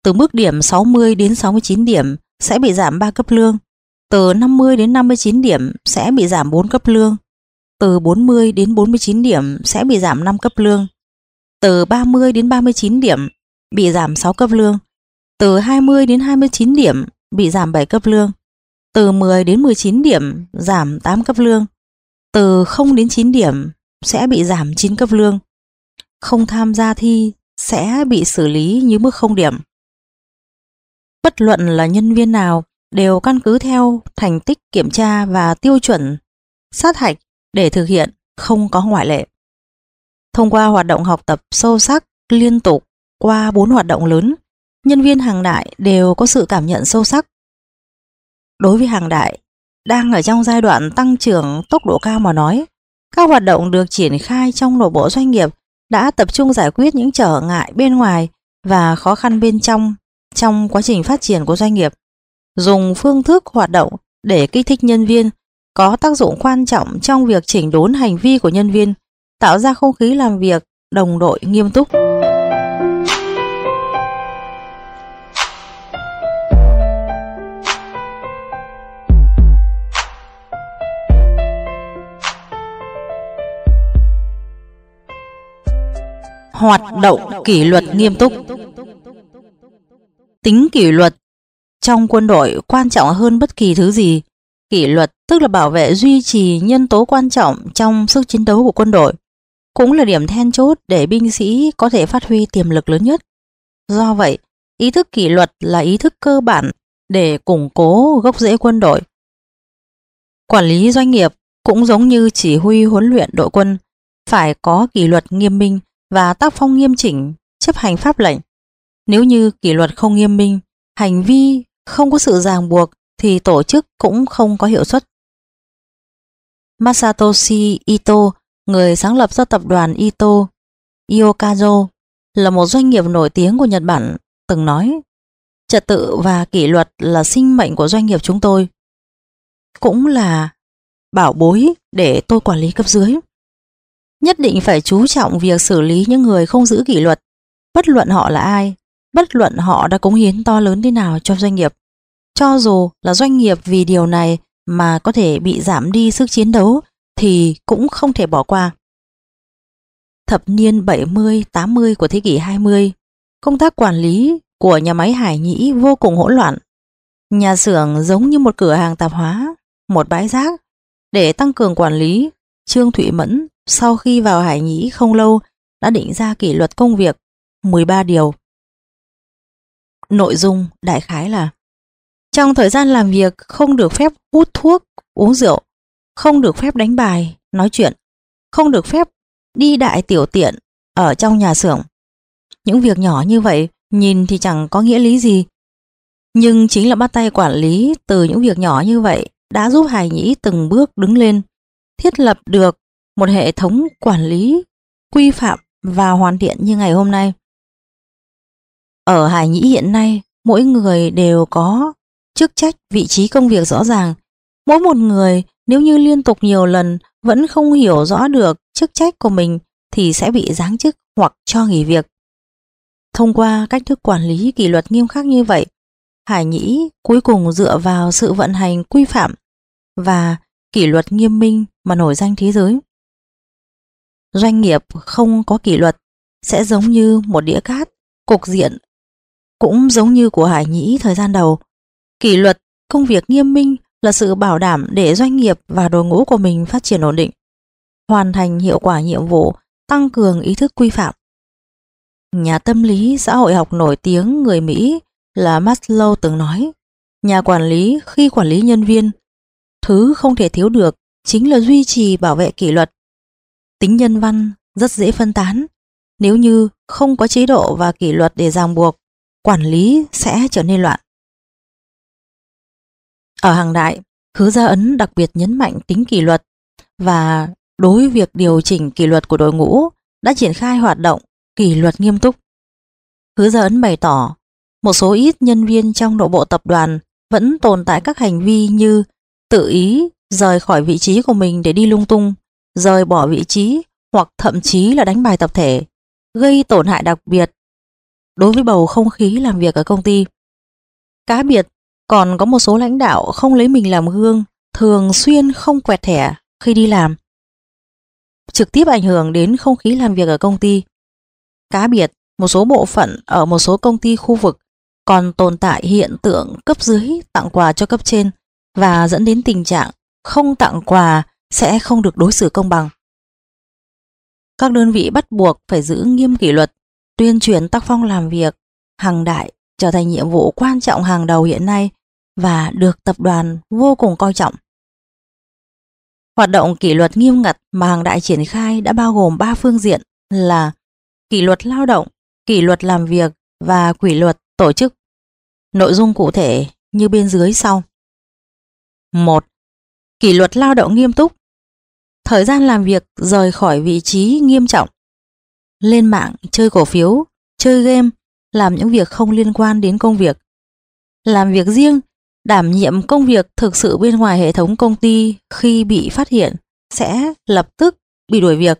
S1: Từ mức điểm 60 đến 69 điểm sẽ bị giảm 3 cấp lương. Từ 50 đến 59 điểm sẽ bị giảm 4 cấp lương. Từ 40 đến 49 điểm sẽ bị giảm 5 cấp lương. Từ 30 đến 39 điểm bị giảm 6 cấp lương. Từ 20 đến 29 điểm bị giảm 7 cấp lương. Từ 10 đến 19 điểm giảm 8 cấp lương. Từ 0 đến 9 điểm sẽ bị giảm 9 cấp lương. Không tham gia thi sẽ bị xử lý như mức 0 điểm. Bất luận là nhân viên nào đều căn cứ theo thành tích kiểm tra và tiêu chuẩn sát hạch để thực hiện, không có ngoại lệ. Thông qua hoạt động học tập sâu sắc liên tục qua 4 hoạt động lớn, nhân viên Hàng Đại đều có sự cảm nhận sâu sắc. Đối với Hàng Đại, đang ở trong giai đoạn tăng trưởng tốc độ cao mà nói, các hoạt động được triển khai trong nội bộ doanh nghiệp đã tập trung giải quyết những trở ngại bên ngoài và khó khăn bên trong quá trình phát triển của doanh nghiệp. Dùng phương thức hoạt động để kích thích nhân viên có tác dụng quan trọng trong việc chỉnh đốn hành vi của nhân viên, tạo ra không khí làm việc đồng đội nghiêm túc. Hoạt động kỷ luật nghiêm túc. Tính kỷ luật trong quân đội quan trọng hơn bất kỳ thứ gì. Kỷ luật tức là bảo vệ duy trì nhân tố quan trọng trong sức chiến đấu của quân đội, cũng là điểm then chốt để binh sĩ có thể phát huy tiềm lực lớn nhất. Do vậy, ý thức kỷ luật là ý thức cơ bản để củng cố gốc rễ quân đội. Quản lý doanh nghiệp cũng giống như chỉ huy huấn luyện đội quân, phải có kỷ luật nghiêm minh và tác phong nghiêm chỉnh, chấp hành pháp lệnh. Nếu như kỷ luật không nghiêm minh, hành vi không có sự ràng buộc thì tổ chức cũng không có hiệu suất. Masatoshi Ito, người sáng lập ra tập đoàn Ito Iokazo, là một doanh nghiệp nổi tiếng của Nhật Bản, từng nói: trật tự và kỷ luật là sinh mệnh của doanh nghiệp chúng tôi, cũng là bảo bối để tôi quản lý cấp dưới. Nhất định phải chú trọng việc xử lý những người không giữ kỷ luật, bất luận họ là ai, bất luận họ đã cống hiến to lớn thế nào cho doanh nghiệp. Cho dù là doanh nghiệp vì điều này mà có thể bị giảm đi sức chiến đấu thì cũng không thể bỏ qua. Thập niên 70-80 của thế kỷ 20, công tác quản lý của nhà máy Hải Nhĩ vô cùng hỗn loạn. Nhà xưởng giống như một cửa hàng tạp hóa, một bãi rác. Để tăng cường quản lý, Trương Thụy Mẫn sau khi vào Hải Nhĩ không lâu đã định ra kỷ luật công việc 13 điều. Nội dung đại khái là: trong thời gian làm việc không được phép hút thuốc, uống rượu, không được phép đánh bài, nói chuyện, không được phép đi đại tiểu tiện ở trong nhà xưởng. Những việc nhỏ như vậy nhìn thì chẳng có nghĩa lý gì, nhưng chính là bắt tay quản lý từ những việc nhỏ như vậy đã giúp Hải Nhĩ từng bước đứng lên, thiết lập được một hệ thống quản lý quy phạm và hoàn thiện như ngày hôm nay. Ở Hải Nhĩ hiện nay, mỗi người đều có chức trách, vị trí công việc rõ ràng. Mỗi một người nếu như liên tục nhiều lần vẫn không hiểu rõ được chức trách của mình thì sẽ bị giáng chức hoặc cho nghỉ việc. Thông qua cách thức quản lý kỷ luật nghiêm khắc như vậy, Hải Nhĩ cuối cùng dựa vào sự vận hành quy phạm và kỷ luật nghiêm minh mà nổi danh thế giới. Doanh nghiệp không có kỷ luật sẽ giống như một đĩa cát, cục diện cũng giống như của Hải Nhĩ thời gian đầu. Kỷ luật công việc nghiêm minh là sự bảo đảm để doanh nghiệp và đội ngũ của mình phát triển ổn định, hoàn thành hiệu quả nhiệm vụ, tăng cường ý thức quy phạm. Nhà tâm lý xã hội học nổi tiếng người Mỹ là Maslow từng nói: nhà quản lý khi quản lý nhân viên, thứ không thể thiếu được chính là duy trì bảo vệ kỷ luật. Tính nhân văn rất dễ phân tán. Nếu như không có chế độ và kỷ luật để ràng buộc, quản lý sẽ trở nên loạn. Ở Hàng Đại, Khứ Gia Ấn đặc biệt nhấn mạnh tính kỷ luật, và đối việc điều chỉnh kỷ luật của đội ngũ đã triển khai hoạt động kỷ luật nghiêm túc. Khứ Gia Ấn bày tỏ một số ít nhân viên trong nội bộ tập đoàn vẫn tồn tại các hành vi như tự ý rời khỏi vị trí của mình để đi lung tung, rời bỏ vị trí hoặc thậm chí là đánh bài tập thể, gây tổn hại đặc biệt đối với bầu không khí làm việc ở công ty. Cá biệt, còn có một số lãnh đạo không lấy mình làm gương, thường xuyên không quẹt thẻ khi đi làm, trực tiếp ảnh hưởng đến không khí làm việc ở công ty. Cá biệt, một số bộ phận ở một số công ty khu vực còn tồn tại hiện tượng cấp dưới tặng quà cho cấp trên và dẫn đến tình trạng không tặng quà sẽ không được đối xử công bằng. Các đơn vị bắt buộc phải giữ nghiêm kỷ luật, tuyên truyền tác phong làm việc hàng đại trở thành nhiệm vụ quan trọng hàng đầu hiện nay và được tập đoàn vô cùng coi trọng. Hoạt động kỷ luật nghiêm ngặt mà hàng đại triển khai đã bao gồm 3 phương diện là kỷ luật lao động, kỷ luật làm việc và kỷ luật tổ chức. Nội dung cụ thể như bên dưới sau. 1. Kỷ luật lao động nghiêm túc. Thời gian làm việc rời khỏi vị trí nghiêm trọng. Lên mạng chơi cổ phiếu, chơi game, làm những việc không liên quan đến công việc. Làm việc riêng, đảm nhiệm công việc thực sự bên ngoài hệ thống công ty khi bị phát hiện sẽ lập tức bị đuổi việc.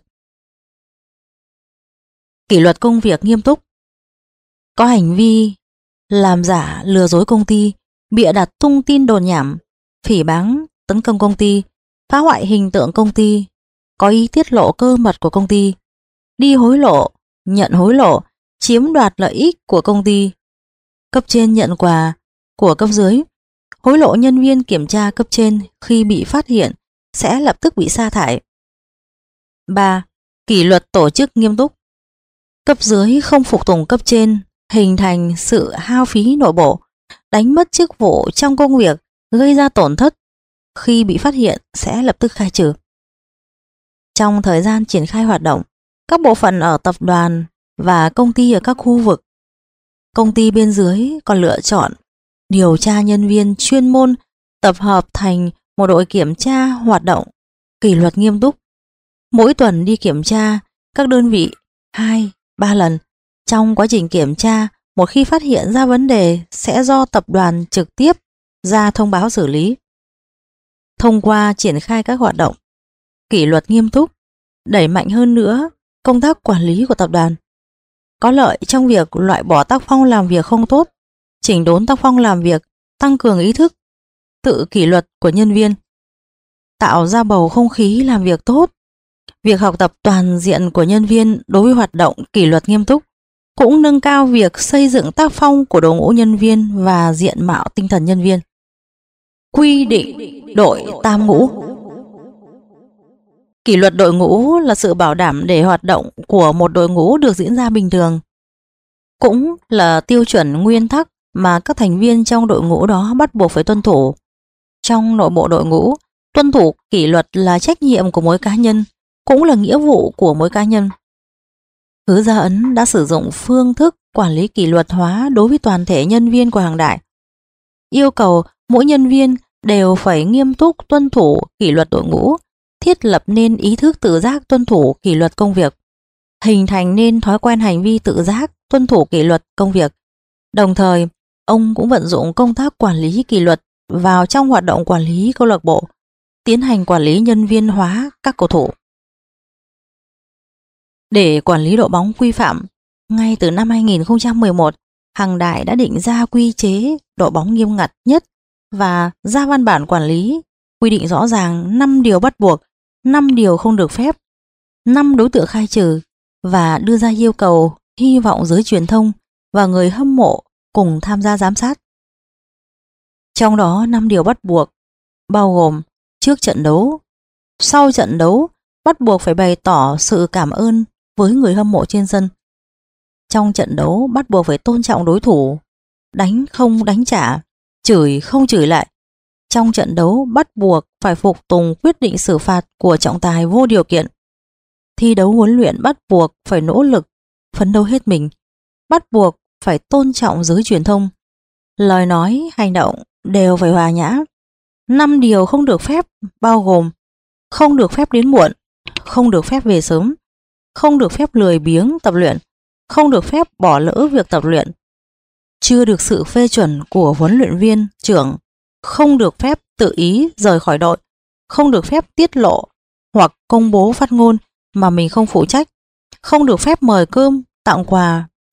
S1: Kỷ luật công việc nghiêm túc. Có hành vi làm giả lừa dối công ty, bịa đặt tung tin đồn nhảm, phỉ báng, tấn công công ty, phá hoại hình tượng công ty, có ý tiết lộ cơ mật của công ty, đi hối lộ, nhận hối lộ, chiếm đoạt lợi ích của công ty, cấp trên nhận quà của cấp dưới, hối lộ nhân viên kiểm tra cấp trên khi bị phát hiện sẽ lập tức bị sa thải. 3. Kỷ luật tổ chức nghiêm túc. Cấp dưới không phục tùng cấp trên, hình thành sự hao phí nội bộ, đánh mất chức vụ trong công việc, gây ra tổn thất. Khi bị phát hiện sẽ lập tức khai trừ. Trong thời gian triển khai hoạt động, các bộ phận ở tập đoàn và công ty ở các khu vực, công ty bên dưới còn lựa chọn điều tra nhân viên chuyên môn tập hợp thành một đội kiểm tra hoạt động kỷ luật nghiêm túc. Mỗi tuần đi kiểm tra các đơn vị 2-3 lần. Trong quá trình kiểm tra, một khi phát hiện ra vấn đề sẽ do tập đoàn trực tiếp ra thông báo xử lý. Thông qua triển khai các hoạt động kỷ luật nghiêm túc, đẩy mạnh hơn nữa công tác quản lý của tập đoàn, có lợi trong việc loại bỏ tác phong làm việc không tốt, chỉnh đốn tác phong làm việc, tăng cường ý thức tự kỷ luật của nhân viên, tạo ra bầu không khí làm việc tốt. Việc học tập toàn diện của nhân viên đối với hoạt động kỷ luật nghiêm túc cũng nâng cao việc xây dựng tác phong của đội ngũ nhân viên và diện mạo tinh thần nhân viên. Quy định đội tam ngũ. Kỷ luật đội ngũ là sự bảo đảm để hoạt động của một đội ngũ được diễn ra bình thường, cũng là tiêu chuẩn nguyên tắc mà các thành viên trong đội ngũ đó bắt buộc phải tuân thủ. Trong nội bộ đội ngũ, tuân thủ kỷ luật là trách nhiệm của mỗi cá nhân, cũng là nghĩa vụ của mỗi cá nhân. Hứa Gia Ấn đã sử dụng phương thức quản lý kỷ luật hóa đối với toàn thể nhân viên của Hàng Đại, yêu cầu mỗi nhân viên đều phải nghiêm túc tuân thủ kỷ luật đội ngũ, thiết lập nên ý thức tự giác tuân thủ kỷ luật công việc, hình thành nên thói quen hành vi tự giác tuân thủ kỷ luật công việc. Đồng thời, ông cũng vận dụng công tác quản lý kỷ luật vào trong hoạt động quản lý câu lạc bộ, tiến hành quản lý nhân viên hóa các cầu thủ. Để quản lý đội bóng quy phạm, ngay từ năm 2011, Hàng Đại đã định ra quy chế đội bóng nghiêm ngặt nhất và ra văn bản quản lý quy định rõ ràng 5 điều bắt buộc, 5 điều không được phép, 5 đối tượng khai trừ và đưa ra yêu cầu hy vọng giới truyền thông và người hâm mộ cùng tham gia giám sát. Trong đó 5 điều bắt buộc bao gồm trước trận đấu, sau trận đấu bắt buộc phải bày tỏ sự cảm ơn với người hâm mộ trên sân. Trong trận đấu bắt buộc phải tôn trọng đối thủ, đánh không đánh trả, chửi không chửi lại. Trong trận đấu bắt buộc phải phục tùng quyết định xử phạt của trọng tài vô điều kiện. Thi đấu huấn luyện bắt buộc phải nỗ lực, phấn đấu hết mình. Bắt buộc phải tôn trọng giới truyền thông. Lời nói, hành động đều phải hòa nhã. 5 điều không được phép bao gồm không được phép đến muộn, không được phép về sớm, không được phép lười biếng tập luyện, không được phép bỏ lỡ việc tập luyện, chưa được sự phê chuẩn của huấn luyện viên trưởng, không được phép tự ý rời khỏi đội, không được phép tiết lộ hoặc công bố phát ngôn mà mình không phụ trách, không được phép mời cơm, tặng quà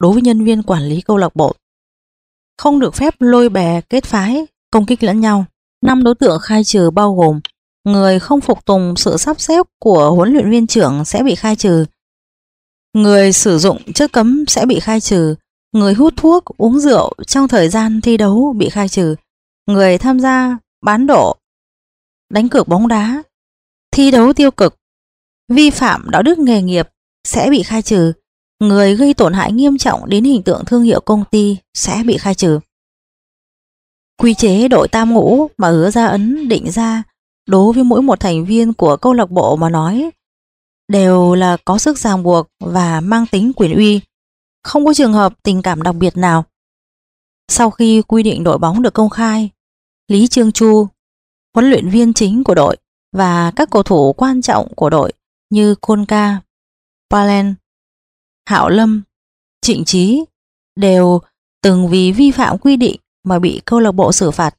S1: đối với nhân viên quản lý câu lạc bộ. Không được phép lôi bè kết phái, công kích lẫn nhau. 5 đối tượng khai trừ bao gồm người không phục tùng sự sắp xếp của huấn luyện viên trưởng sẽ bị khai trừ, người sử dụng chất cấm sẽ bị khai trừ, người hút thuốc, uống rượu trong thời gian thi đấu bị khai trừ, người tham gia bán độ, đánh cược bóng đá, thi đấu tiêu cực, vi phạm đạo đức nghề nghiệp sẽ bị khai trừ, người gây tổn hại nghiêm trọng đến hình tượng thương hiệu công ty sẽ bị khai trừ. Quy chế đội tam ngũ mà Hứa Gia Ấn định ra đối với mỗi một thành viên của câu lạc bộ mà nói đều là có sức ràng buộc và mang tính quyền uy, không có trường hợp tình cảm đặc biệt nào. Sau khi quy định đội bóng được công khai, Lý Trương Chu, huấn luyện viên chính của đội và các cầu thủ quan trọng của đội như Konka, Palen, Hạo Lâm, Trịnh Trí đều từng vì vi phạm quy định mà bị câu lạc bộ xử phạt.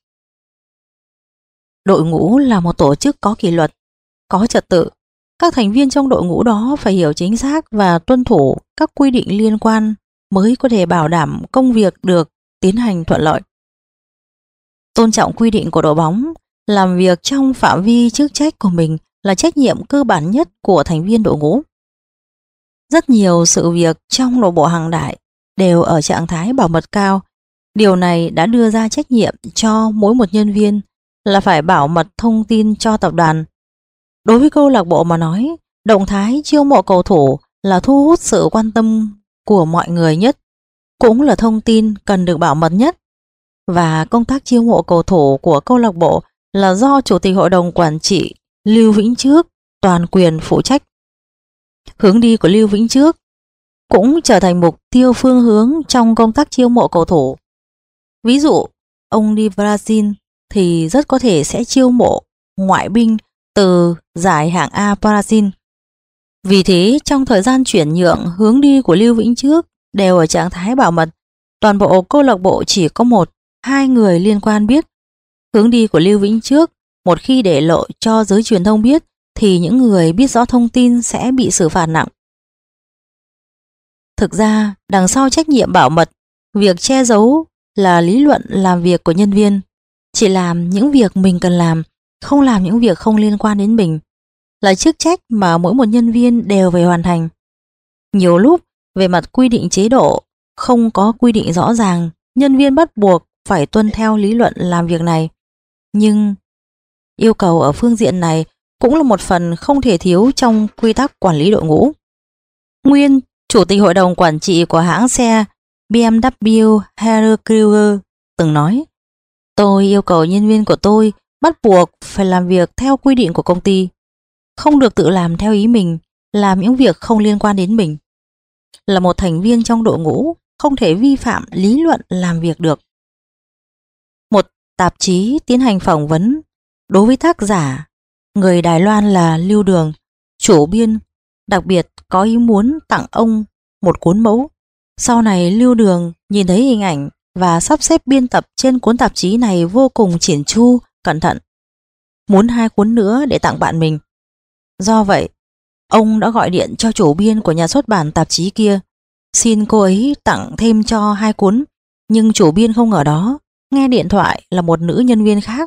S1: Đội ngũ là một tổ chức có kỷ luật, có trật tự. Các thành viên trong đội ngũ đó phải hiểu chính xác và tuân thủ các quy định liên quan mới có thể bảo đảm công việc được tiến hành thuận lợi. Tôn trọng quy định của đội bóng, làm việc trong phạm vi chức trách của mình là trách nhiệm cơ bản nhất của thành viên đội ngũ. Rất nhiều sự việc trong nội bộ Hằng Đại đều ở trạng thái bảo mật cao. Điều này đã đưa ra trách nhiệm cho mỗi một nhân viên là phải bảo mật thông tin cho tập đoàn. Đối với câu lạc bộ mà nói, động thái chiêu mộ cầu thủ là thu hút sự quan tâm của mọi người nhất, cũng là thông tin cần được bảo mật nhất. Và công tác chiêu mộ cầu thủ của câu lạc bộ là do Chủ tịch Hội đồng Quản trị Lưu Vĩnh Trước toàn quyền phụ trách. Hướng đi của Lưu Vĩnh Trước cũng trở thành mục tiêu phương hướng trong công tác chiêu mộ cầu thủ. Ví dụ, ông đi Brazil thì rất có thể sẽ chiêu mộ ngoại binh từ giải hạng A Brazil. Vì thế, trong thời gian chuyển nhượng, hướng đi của Lưu Vĩnh Trước đều ở trạng thái bảo mật. Toàn bộ câu lạc bộ chỉ có 1-2 người liên quan biết. Hướng đi của Lưu Vĩnh Trước một khi để lộ cho giới truyền thông biết thì những người biết rõ thông tin sẽ bị xử phạt nặng. Thực ra, đằng sau trách nhiệm bảo mật, việc che giấu là lý luận làm việc của nhân viên. Chỉ làm những việc mình cần làm, không làm những việc không liên quan đến mình, là chức trách mà mỗi một nhân viên đều phải hoàn thành. Nhiều lúc, về mặt quy định chế độ, không có quy định rõ ràng, nhân viên bắt buộc phải tuân theo lý luận làm việc này. Nhưng yêu cầu ở phương diện này cũng là một phần không thể thiếu trong quy tắc quản lý đội ngũ. Nguyên Chủ tịch Hội đồng Quản trị của hãng xe BMW Harry Krieger từng nói: "Tôi yêu cầu nhân viên của tôi bắt buộc phải làm việc theo quy định của công ty, không được tự làm theo ý mình, làm những việc không liên quan đến mình. Là một thành viên trong đội ngũ, không thể vi phạm lý luận làm việc được." Một tạp chí tiến hành phỏng vấn đối với tác giả người Đài Loan là Lưu Đường, chủ biên, đặc biệt có ý muốn tặng ông một cuốn mẫu. Sau này Lưu Đường nhìn thấy hình ảnh và sắp xếp biên tập trên cuốn tạp chí này vô cùng chỉn chu, cẩn thận, muốn 2 cuốn nữa để tặng bạn mình. Do vậy, ông đã gọi điện cho chủ biên của nhà xuất bản tạp chí kia, xin cô ấy tặng thêm cho 2 cuốn, nhưng chủ biên không ở đó, nghe điện thoại là một nữ nhân viên khác.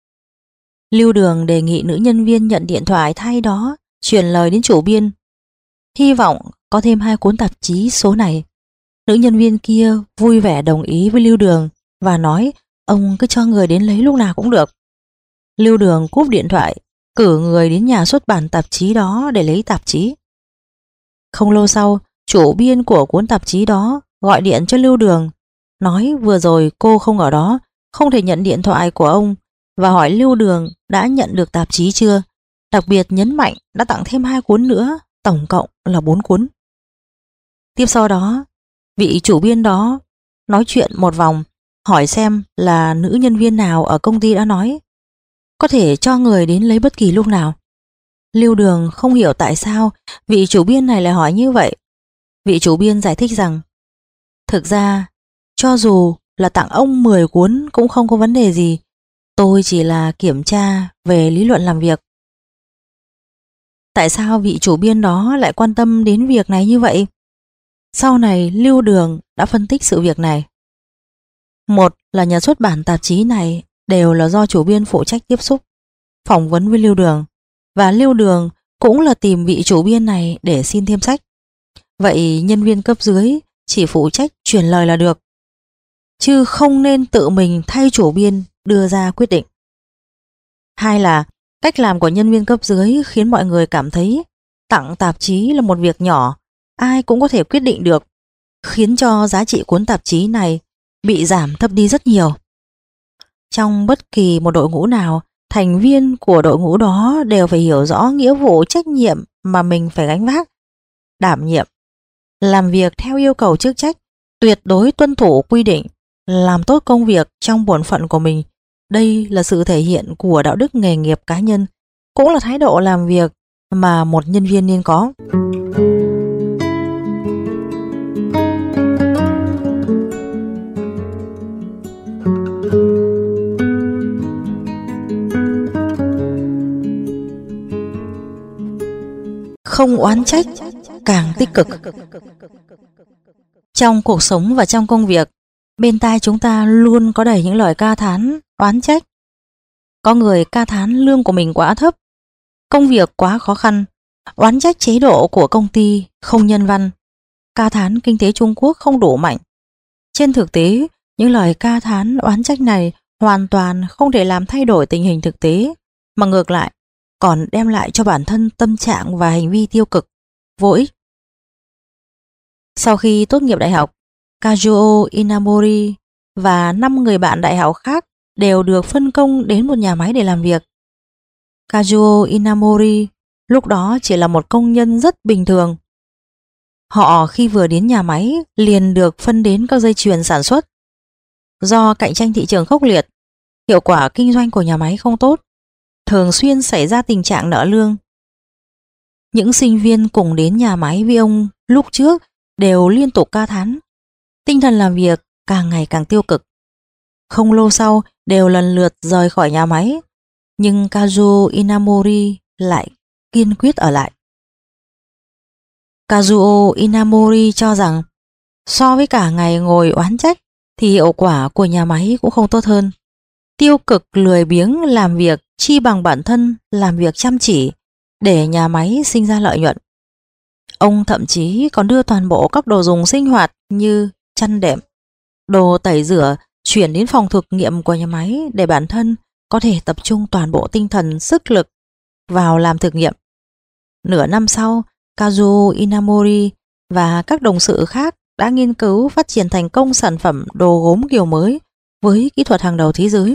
S1: Lưu Đường đề nghị nữ nhân viên nhận điện thoại thay đó, truyền lời đến chủ biên, hy vọng có thêm 2 cuốn tạp chí số này. Nữ nhân viên kia vui vẻ đồng ý với Lưu Đường và nói ông cứ cho người đến lấy lúc nào cũng được. Lưu Đường cúp điện thoại, cử người đến nhà xuất bản tạp chí đó để lấy tạp chí. Không lâu sau, chủ biên của cuốn tạp chí đó gọi điện cho Lưu Đường, nói vừa rồi cô không ở đó, không thể nhận điện thoại của ông, và hỏi Lưu Đường đã nhận được tạp chí chưa, đặc biệt nhấn mạnh đã tặng thêm 2 cuốn nữa, tổng cộng là 4 cuốn. Tiếp sau đó, vị chủ biên đó nói chuyện một vòng, hỏi xem là nữ nhân viên nào ở công ty đã nói có thể cho người đến lấy bất kỳ lúc nào. Lưu Đường không hiểu tại sao vị chủ biên này lại hỏi như vậy. Vị chủ biên giải thích rằng thực ra cho dù là tặng ông 10 cuốn cũng không có vấn đề gì, tôi chỉ là kiểm tra về lý luận làm việc. Tại sao vị chủ biên đó lại quan tâm đến việc này như vậy? Sau này Lưu Đường đã phân tích sự việc này. Một là nhà xuất bản tạp chí này đều là do chủ biên phụ trách tiếp xúc, phỏng vấn với Lưu Đường, và Lưu Đường cũng là tìm vị chủ biên này để xin thêm sách. Vậy nhân viên cấp dưới chỉ phụ trách truyền lời là được, chứ không nên tự mình thay chủ biên đưa ra quyết định. Hai là cách làm của nhân viên cấp dưới khiến mọi người cảm thấy tặng tạp chí là một việc nhỏ, ai cũng có thể quyết định được, khiến cho giá trị cuốn tạp chí này bị giảm thấp đi rất nhiều. Trong bất kỳ một đội ngũ nào, thành viên của đội ngũ đó đều phải hiểu rõ nghĩa vụ trách nhiệm mà mình phải gánh vác, đảm nhiệm, làm việc theo yêu cầu chức trách, tuyệt đối tuân thủ quy định, làm tốt công việc trong bổn phận của mình. Đây là sự thể hiện của đạo đức nghề nghiệp cá nhân, cũng là thái độ làm việc mà một nhân viên nên có. Không oán trách, càng tích cực. Trong cuộc sống và trong công việc, bên tai chúng ta luôn có đầy những lời ca thán, oán trách. Có người ca thán lương của mình quá thấp, công việc quá khó khăn, oán trách chế độ của công ty không nhân văn, ca thán kinh tế Trung Quốc không đủ mạnh. Trên thực tế, những lời ca thán oán trách này hoàn toàn không thể làm thay đổi tình hình thực tế, mà ngược lại còn đem lại cho bản thân tâm trạng và hành vi tiêu cực, vô ích. Sau khi tốt nghiệp đại học, Kazuo Inamori và 5 người bạn đại học khác đều được phân công đến một nhà máy để làm việc. Kazuo Inamori lúc đó chỉ là một công nhân rất bình thường. Họ khi vừa đến nhà máy liền được phân đến các dây chuyền sản xuất. Do cạnh tranh thị trường khốc liệt, hiệu quả kinh doanh của nhà máy không tốt, thường xuyên xảy ra tình trạng nợ lương. Những sinh viên cùng đến nhà máy với ông lúc trước đều liên tục ca thán, tinh thần làm việc càng ngày càng tiêu cực. Không lâu sau đều lần lượt rời khỏi nhà máy, nhưng Kazuo Inamori lại kiên quyết ở lại. Kazuo Inamori cho rằng so với cả ngày ngồi oán trách thì hiệu quả của nhà máy cũng không tốt hơn. Tiêu cực lười biếng làm việc chi bằng bản thân làm việc chăm chỉ để nhà máy sinh ra lợi nhuận. Ông thậm chí còn đưa toàn bộ các đồ dùng sinh hoạt như chăn đệm, đồ tẩy rửa chuyển đến phòng thực nghiệm của nhà máy để bản thân có thể tập trung toàn bộ tinh thần sức lực vào làm thực nghiệm. Nửa năm sau, Kazuo Inamori và các đồng sự khác đã nghiên cứu phát triển thành công sản phẩm đồ gốm kiểu mới với kỹ thuật hàng đầu thế giới.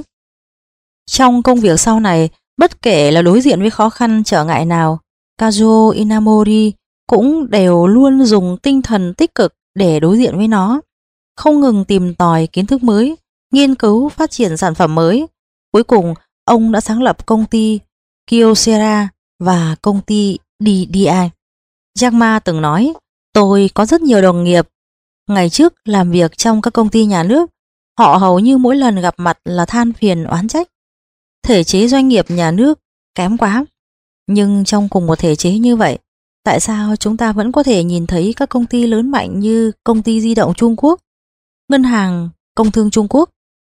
S1: Trong công việc sau này, bất kể là đối diện với khó khăn trở ngại nào, Kazuo Inamori cũng đều luôn dùng tinh thần tích cực để đối diện với nó, không ngừng tìm tòi kiến thức mới, nghiên cứu phát triển sản phẩm mới. Cuối cùng, ông đã sáng lập công ty Kyocera và công ty DDI. Jack Ma từng nói, tôi có rất nhiều đồng nghiệp. Ngày trước làm việc trong các công ty nhà nước, họ hầu như mỗi lần gặp mặt là than phiền oán trách. Thể chế doanh nghiệp nhà nước kém quá. Nhưng trong cùng một thể chế như vậy, tại sao chúng ta vẫn có thể nhìn thấy các công ty lớn mạnh như công ty di động Trung Quốc, ngân hàng công thương Trung Quốc?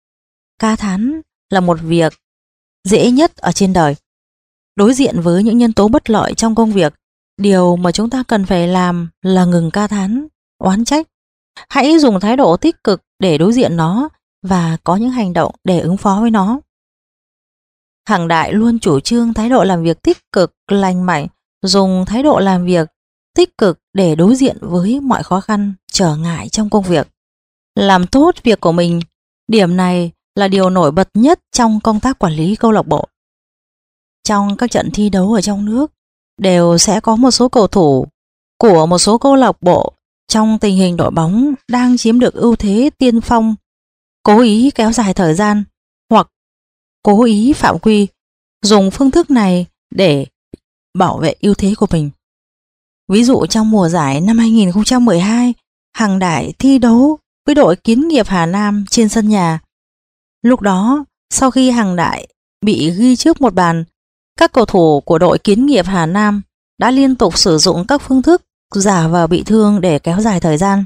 S1: Ca thán là một việc dễ nhất ở trên đời. Đối diện với những nhân tố bất lợi trong công việc, điều mà chúng ta cần phải làm là ngừng ca thán, oán trách. Hãy dùng thái độ tích cực để đối diện nó và có những hành động để ứng phó với nó. Hằng Đại luôn chủ trương thái độ làm việc tích cực, lành mạnh, dùng thái độ làm việc tích cực để đối diện với mọi khó khăn, trở ngại trong công việc. Làm tốt việc của mình, điểm này là điều nổi bật nhất trong công tác quản lý câu lạc bộ. Trong các trận thi đấu ở trong nước, đều sẽ có một số cầu thủ của một số câu lạc bộ trong tình hình đội bóng đang chiếm được ưu thế tiên phong, cố ý kéo dài thời gian hoặc cố ý phạm quy, dùng phương thức này để bảo vệ ưu thế của mình. Ví dụ trong mùa giải năm 2012, Hằng Đại thi đấu với đội Kiến nghiệp Hà Nam trên sân nhà. Lúc đó, sau khi Hằng Đại bị ghi trước một bàn, các cầu thủ của đội Kiến nghiệp Hà Nam đã liên tục sử dụng các phương thức giả vờ bị thương để kéo dài thời gian.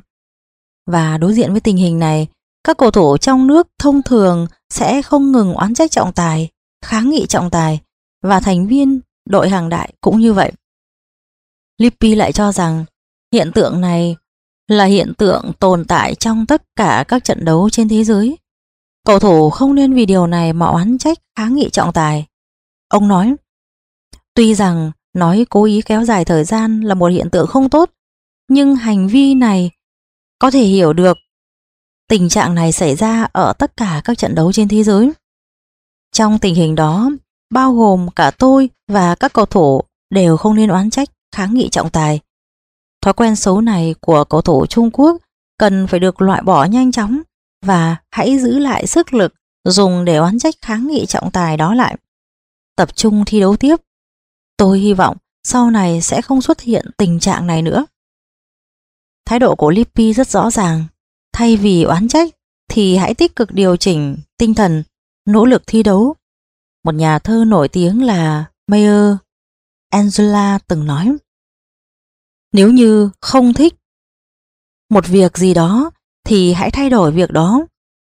S1: Và đối diện với tình hình này, các cầu thủ trong nước thông thường sẽ không ngừng oán trách trọng tài, kháng nghị trọng tài, và thành viên đội hàng đại cũng như vậy. Lippi lại cho rằng hiện tượng này là hiện tượng tồn tại trong tất cả các trận đấu trên thế giới. Cầu thủ không nên vì điều này mà oán trách kháng nghị trọng tài. Ông nói, tuy rằng nói cố ý kéo dài thời gian là một hiện tượng không tốt, nhưng hành vi này có thể hiểu được. Tình trạng này xảy ra ở tất cả các trận đấu trên thế giới. Trong tình hình đó, bao gồm cả tôi và các cầu thủ đều không nên oán trách kháng nghị trọng tài. Thói quen xấu này của cầu thủ Trung Quốc cần phải được loại bỏ nhanh chóng, và hãy giữ lại sức lực dùng để oán trách kháng nghị trọng tài đó lại. Tập trung thi đấu tiếp. Tôi hy vọng sau này sẽ không xuất hiện tình trạng này nữa. Thái độ của Lippi rất rõ ràng. Thay vì oán trách thì hãy tích cực điều chỉnh tinh thần, nỗ lực thi đấu. Một nhà thơ nổi tiếng là Maya Angelou từng nói, nếu như không thích một việc gì đó thì hãy thay đổi việc đó.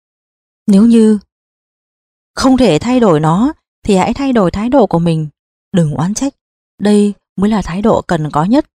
S1: Nếu như không thể thay đổi nó thì hãy thay đổi thái độ của mình. Đừng oán trách. Đây mới là thái độ cần có nhất.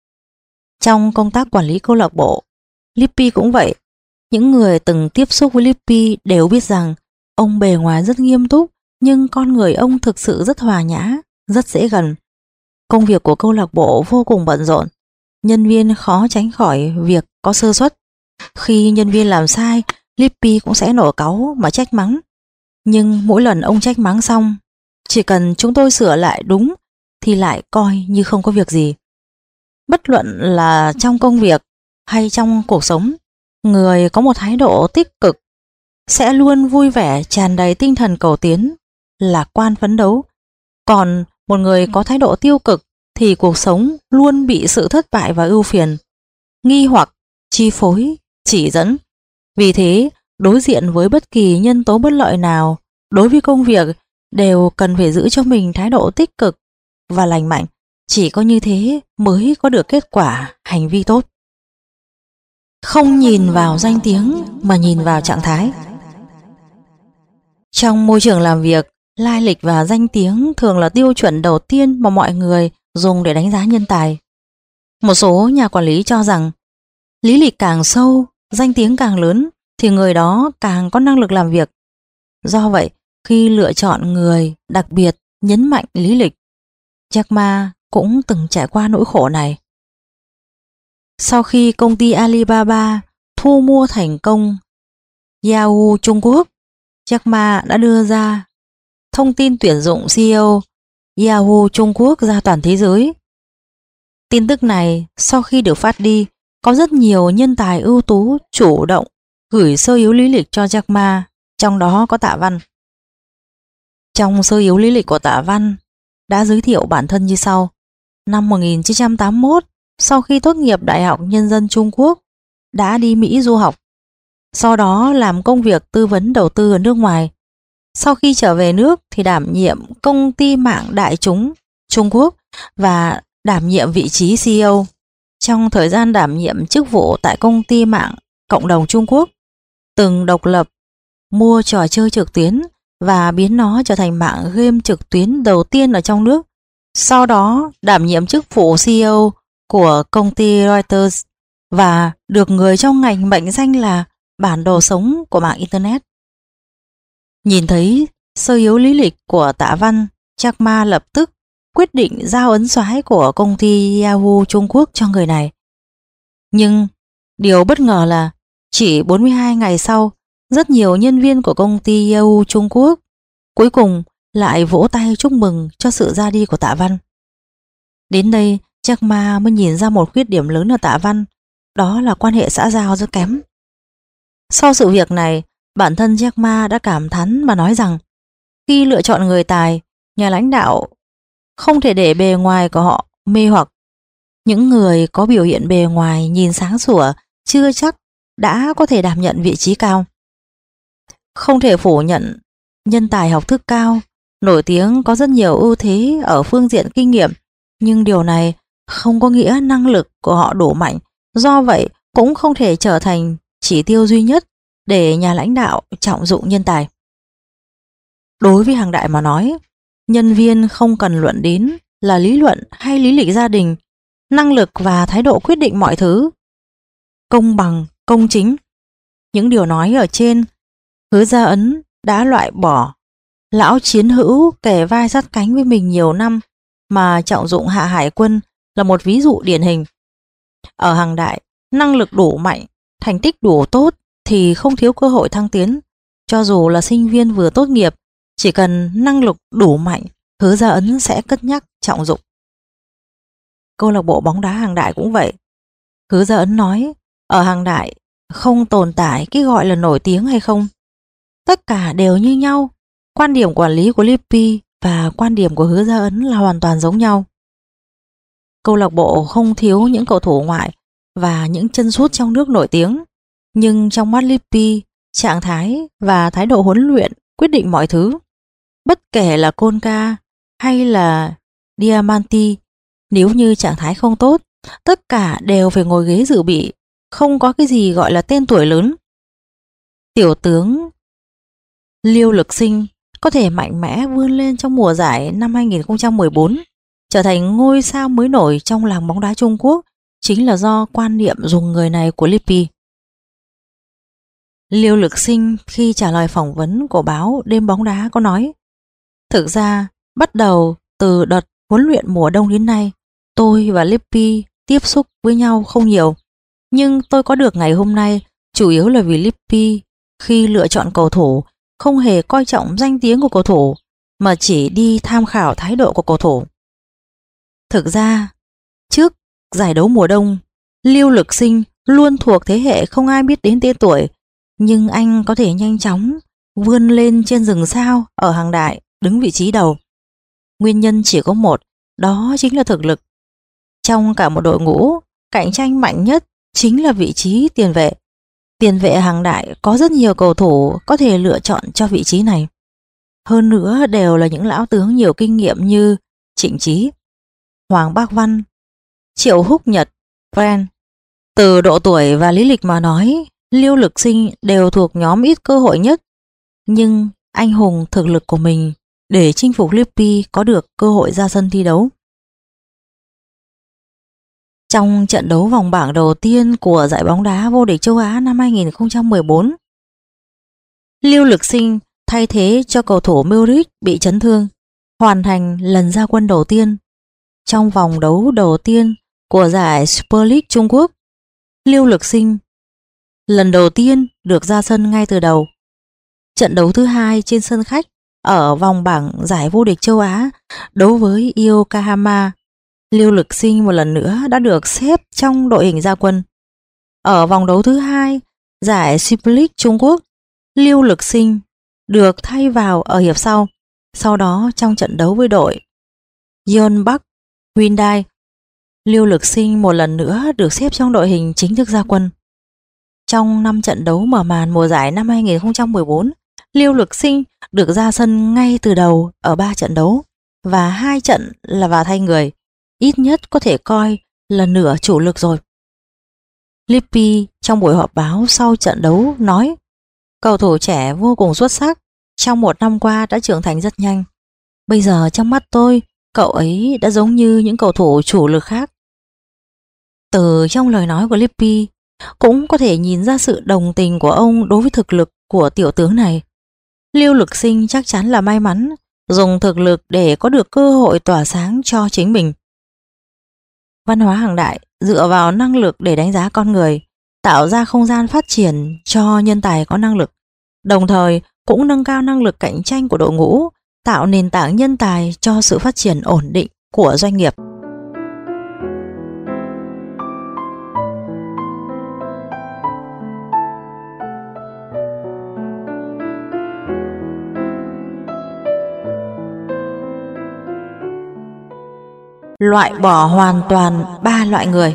S1: Trong công tác quản lý câu lạc bộ, Lippi cũng vậy. Những người từng tiếp xúc với Lippi đều biết rằng ông bề ngoài rất nghiêm túc, nhưng con người ông thực sự rất hòa nhã, rất dễ gần. Công việc của câu lạc bộ vô cùng bận rộn. Nhân viên khó tránh khỏi việc có sơ suất. Khi nhân viên làm sai, Lippi cũng sẽ nổi cáu mà trách mắng. Nhưng mỗi lần ông trách mắng xong, chỉ cần chúng tôi sửa lại đúng thì lại coi như không có việc gì. Bất luận là trong công việc hay trong cuộc sống, người có một thái độ tích cực sẽ luôn vui vẻ, tràn đầy tinh thần cầu tiến, lạc quan phấn đấu. Còn một người có thái độ tiêu cực thì cuộc sống luôn bị sự thất bại và ưu phiền, nghi hoặc, chi phối, chỉ dẫn. Vì thế, đối diện với bất kỳ nhân tố bất lợi nào, đối với công việc đều cần phải giữ cho mình thái độ tích cực và lành mạnh. Chỉ có như thế mới có được kết quả hành vi tốt. Không nhìn vào danh tiếng mà nhìn vào trạng thái. Trong môi trường làm việc, lai lịch và danh tiếng thường là tiêu chuẩn đầu tiên mà mọi người dùng để đánh giá nhân tài. Một số nhà quản lý cho rằng lý lịch càng sâu, danh tiếng càng lớn thì người đó càng có năng lực làm việc. Do vậy, khi lựa chọn người đặc biệt nhấn mạnh lý lịch, Jack Ma cũng từng trải qua nỗi khổ này. Sau khi công ty Alibaba thu mua thành công Yahoo Trung Quốc, Jack Ma đã đưa ra thông tin tuyển dụng CEO Yahoo Trung Quốc ra toàn thế giới. Tin tức này sau khi được phát đi, có rất nhiều nhân tài ưu tú chủ động gửi sơ yếu lý lịch cho Jack Ma, trong đó có Tạ Văn. Trong sơ yếu lý lịch của Tạ Văn đã giới thiệu bản thân như sau. Năm 1981, sau khi tốt nghiệp Đại học Nhân dân Trung Quốc, đã đi Mỹ du học. Sau đó làm công việc tư vấn đầu tư ở nước ngoài. Sau khi trở về nước thì đảm nhiệm công ty mạng đại chúng Trung Quốc và đảm nhiệm vị trí CEO. Trong thời gian đảm nhiệm chức vụ tại công ty mạng cộng đồng Trung Quốc, từng độc lập mua trò chơi trực tuyến và biến nó trở thành mạng game trực tuyến đầu tiên ở trong nước. Sau đó đảm nhiệm chức vụ CEO của công ty Reuters và được người trong ngành mệnh danh là bản đồ sống của mạng Internet. Nhìn thấy sơ yếu lý lịch của Tạ Văn, Jack Ma lập tức quyết định giao ấn soái của công ty Yahoo Trung Quốc cho người này. Nhưng điều bất ngờ là chỉ 42 ngày sau, rất nhiều nhân viên của công ty Yahoo Trung Quốc cuối cùng lại vỗ tay chúc mừng cho sự ra đi của Tạ Văn. Đến đây, Jack Ma mới nhìn ra một khuyết điểm lớn ở Tạ Văn, đó là quan hệ xã giao rất kém. Sau sự việc này, bản thân Jack Ma đã cảm thán mà nói rằng khi lựa chọn người tài, nhà lãnh đạo không thể để bề ngoài của họ mê hoặc. Những người có biểu hiện bề ngoài nhìn sáng sủa chưa chắc đã có thể đảm nhận vị trí cao. Không thể phủ nhận nhân tài học thức cao, nổi tiếng có rất nhiều ưu thế ở phương diện kinh nghiệm, nhưng điều này không có nghĩa năng lực của họ đủ mạnh, do vậy cũng không thể trở thành chỉ tiêu duy nhất để nhà lãnh đạo trọng dụng nhân tài. Đối với Hằng Đại mà nói, nhân viên không cần luận đến là lý luận hay lý lịch gia đình, năng lực và thái độ quyết định mọi thứ. Công bằng, công chính. Những điều nói ở trên, Hứa Gia Ấn đã loại bỏ lão chiến hữu kề vai sát cánh với mình nhiều năm mà trọng dụng Hạ Hải Quân là một ví dụ điển hình. Ở Hằng Đại, năng lực đủ mạnh, thành tích đủ tốt thì không thiếu cơ hội thăng tiến. Cho dù là sinh viên vừa tốt nghiệp, chỉ cần năng lực đủ mạnh, Hứa Gia Ấn sẽ cân nhắc trọng dụng. Câu lạc bộ bóng đá Hằng Đại cũng vậy. Hứa Gia Ấn nói, ở Hằng Đại không tồn tại cái gọi là nổi tiếng hay không. Tất cả đều như nhau. Quan điểm quản lý của Lippi và quan điểm của Hứa Gia Ấn là hoàn toàn giống nhau. Câu lạc bộ không thiếu những cầu thủ ngoại và những chân sút trong nước nổi tiếng, nhưng trong mắt Lippi, trạng thái và thái độ huấn luyện quyết định mọi thứ. Bất kể là Conca hay là Diamanti, nếu như trạng thái không tốt, tất cả đều phải ngồi ghế dự bị, không có cái gì gọi là tên tuổi lớn. Tiểu tướng Liêu Lực Sinh có thể mạnh mẽ vươn lên trong mùa giải năm 2014, trở thành ngôi sao mới nổi trong làng bóng đá Trung Quốc, chính là do quan niệm dùng người này của Lippi. Liêu Lực Sinh khi trả lời phỏng vấn của báo Đêm Bóng Đá có nói, thực ra bắt đầu từ đợt huấn luyện mùa đông đến nay, tôi và Lippi tiếp xúc với nhau không nhiều, nhưng tôi có được ngày hôm nay chủ yếu là vì Lippi khi lựa chọn cầu thủ không hề coi trọng danh tiếng của cầu thủ mà chỉ đi tham khảo thái độ của cầu thủ. Thực ra, trước giải đấu mùa đông, Liêu Lực Sinh luôn thuộc thế hệ không ai biết đến tên tuổi, nhưng anh có thể nhanh chóng vươn lên trên rừng sao ở Hằng Đại, đứng vị trí đầu. Nguyên nhân chỉ có một, đó chính là thực lực. Trong cả một đội ngũ, cạnh tranh mạnh nhất chính là vị trí tiền vệ. Tiền vệ Hằng Đại có rất nhiều cầu thủ có thể lựa chọn cho vị trí này. Hơn nữa đều là những lão tướng nhiều kinh nghiệm như Trịnh Chí, Hoàng Bác Văn, Triệu Húc Nhật, Fren. Từ độ tuổi và lý lịch mà nói, Liêu Lực Sinh đều thuộc nhóm ít cơ hội nhất, nhưng anh hùng thực lực của mình để chinh phục Lippi có được cơ hội ra sân thi đấu. Trong trận đấu vòng bảng đầu tiên của giải bóng đá vô địch châu Á năm 2014, Liêu Lực Sinh thay thế cho cầu thủ Muric bị chấn thương, hoàn thành lần ra quân đầu tiên. Trong vòng đấu đầu tiên của giải Super League Trung Quốc, Liêu Lực Sinh lần đầu tiên được ra sân ngay từ đầu. Trận đấu thứ hai trên sân khách ở vòng bảng giải vô địch châu Á đấu với Yokohama, Liêu Lực Sinh một lần nữa đã được xếp trong đội hình ra quân. Ở vòng đấu thứ hai giải Super League Trung Quốc, Liêu Lực Sinh được thay vào ở hiệp sau. Sau đó trong trận đấu với đội Yeonbak Hyundai, Liêu Lực Sinh một lần nữa được xếp trong đội hình chính thức ra quân. Trong 5 trận đấu mở màn mùa giải năm 2014, Liêu Lực Sinh được ra sân ngay từ đầu ở 3 trận đấu và 2 trận là vào thay người, ít nhất có thể coi là nửa chủ lực rồi. Lippi trong buổi họp báo sau trận đấu nói, cầu thủ trẻ vô cùng xuất sắc, trong 1 năm qua đã trưởng thành rất nhanh. Bây giờ trong mắt tôi, cậu ấy đã giống như những cầu thủ chủ lực khác. Từ trong lời nói của Lippi cũng có thể nhìn ra sự đồng tình của ông đối với thực lực của tiểu tướng này. Liêu Lực Sinh chắc chắn là may mắn dùng thực lực để có được cơ hội tỏa sáng cho chính mình. Văn hóa Hằng Đại dựa vào năng lực để đánh giá con người, tạo ra không gian phát triển cho nhân tài có năng lực, đồng thời cũng nâng cao năng lực cạnh tranh của đội ngũ, tạo nền tảng nhân tài cho sự phát triển ổn định của doanh nghiệp. Loại bỏ hoàn toàn 3 loại người.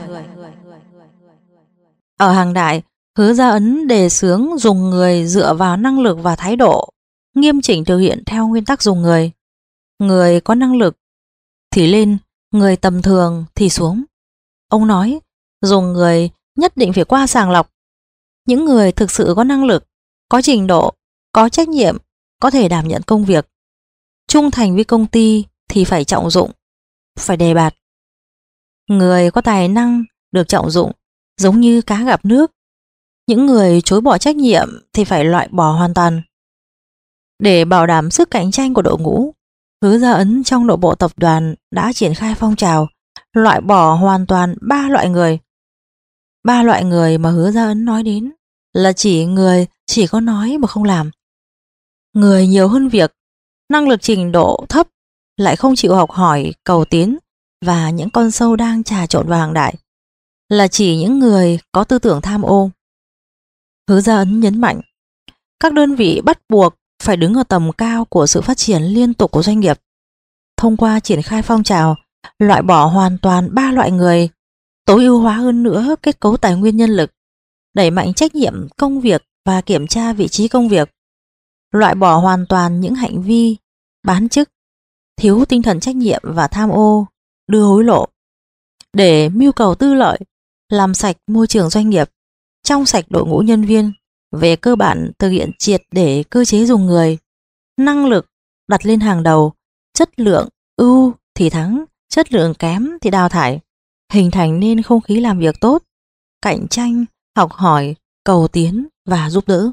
S1: Ở Hằng Đại, Hứa Gia Ấn đề xướng dùng người dựa vào năng lực và thái độ, nghiêm chỉnh thực hiện theo nguyên tắc dùng người. Người có năng lực thì lên, người tầm thường thì xuống. Ông nói dùng người nhất định phải qua sàng lọc. Những người thực sự có năng lực, có trình độ, có trách nhiệm, có thể đảm nhận công việc, trung thành với công ty thì phải trọng dụng, phải đề bạt. Người có tài năng được trọng dụng giống như cá gặp nước. Những người chối bỏ trách nhiệm thì phải loại bỏ hoàn toàn. Để bảo đảm sức cạnh tranh của đội ngũ, Hứa Gia Ấn trong nội bộ tập đoàn đã triển khai phong trào loại bỏ hoàn toàn 3 loại người. 3 loại người mà Hứa Gia Ấn nói đến là chỉ người chỉ có nói mà không làm. Người nhiều hơn việc, năng lực trình độ thấp, lại không chịu học hỏi, cầu tiến, và những con sâu đang trà trộn vào hàng đại, là chỉ những người có tư tưởng tham ô. Hứa Gia Ấn nhấn mạnh, các đơn vị bắt buộc phải đứng ở tầm cao của sự phát triển liên tục của doanh nghiệp. Thông qua triển khai phong trào loại bỏ hoàn toàn 3 loại người, tối ưu hóa hơn nữa kết cấu tài nguyên nhân lực, đẩy mạnh trách nhiệm công việc và kiểm tra vị trí công việc, loại bỏ hoàn toàn những hành vi bán chức, thiếu tinh thần trách nhiệm và tham ô, đưa hối lộ, để mưu cầu tư lợi, làm sạch môi trường doanh nghiệp, trong sạch đội ngũ nhân viên, về cơ bản thực hiện triệt để cơ chế dùng người, năng lực đặt lên hàng đầu, chất lượng ưu thì thắng, chất lượng kém thì đào thải, hình thành nên không khí làm việc tốt, cạnh tranh, học hỏi, cầu tiến và giúp đỡ.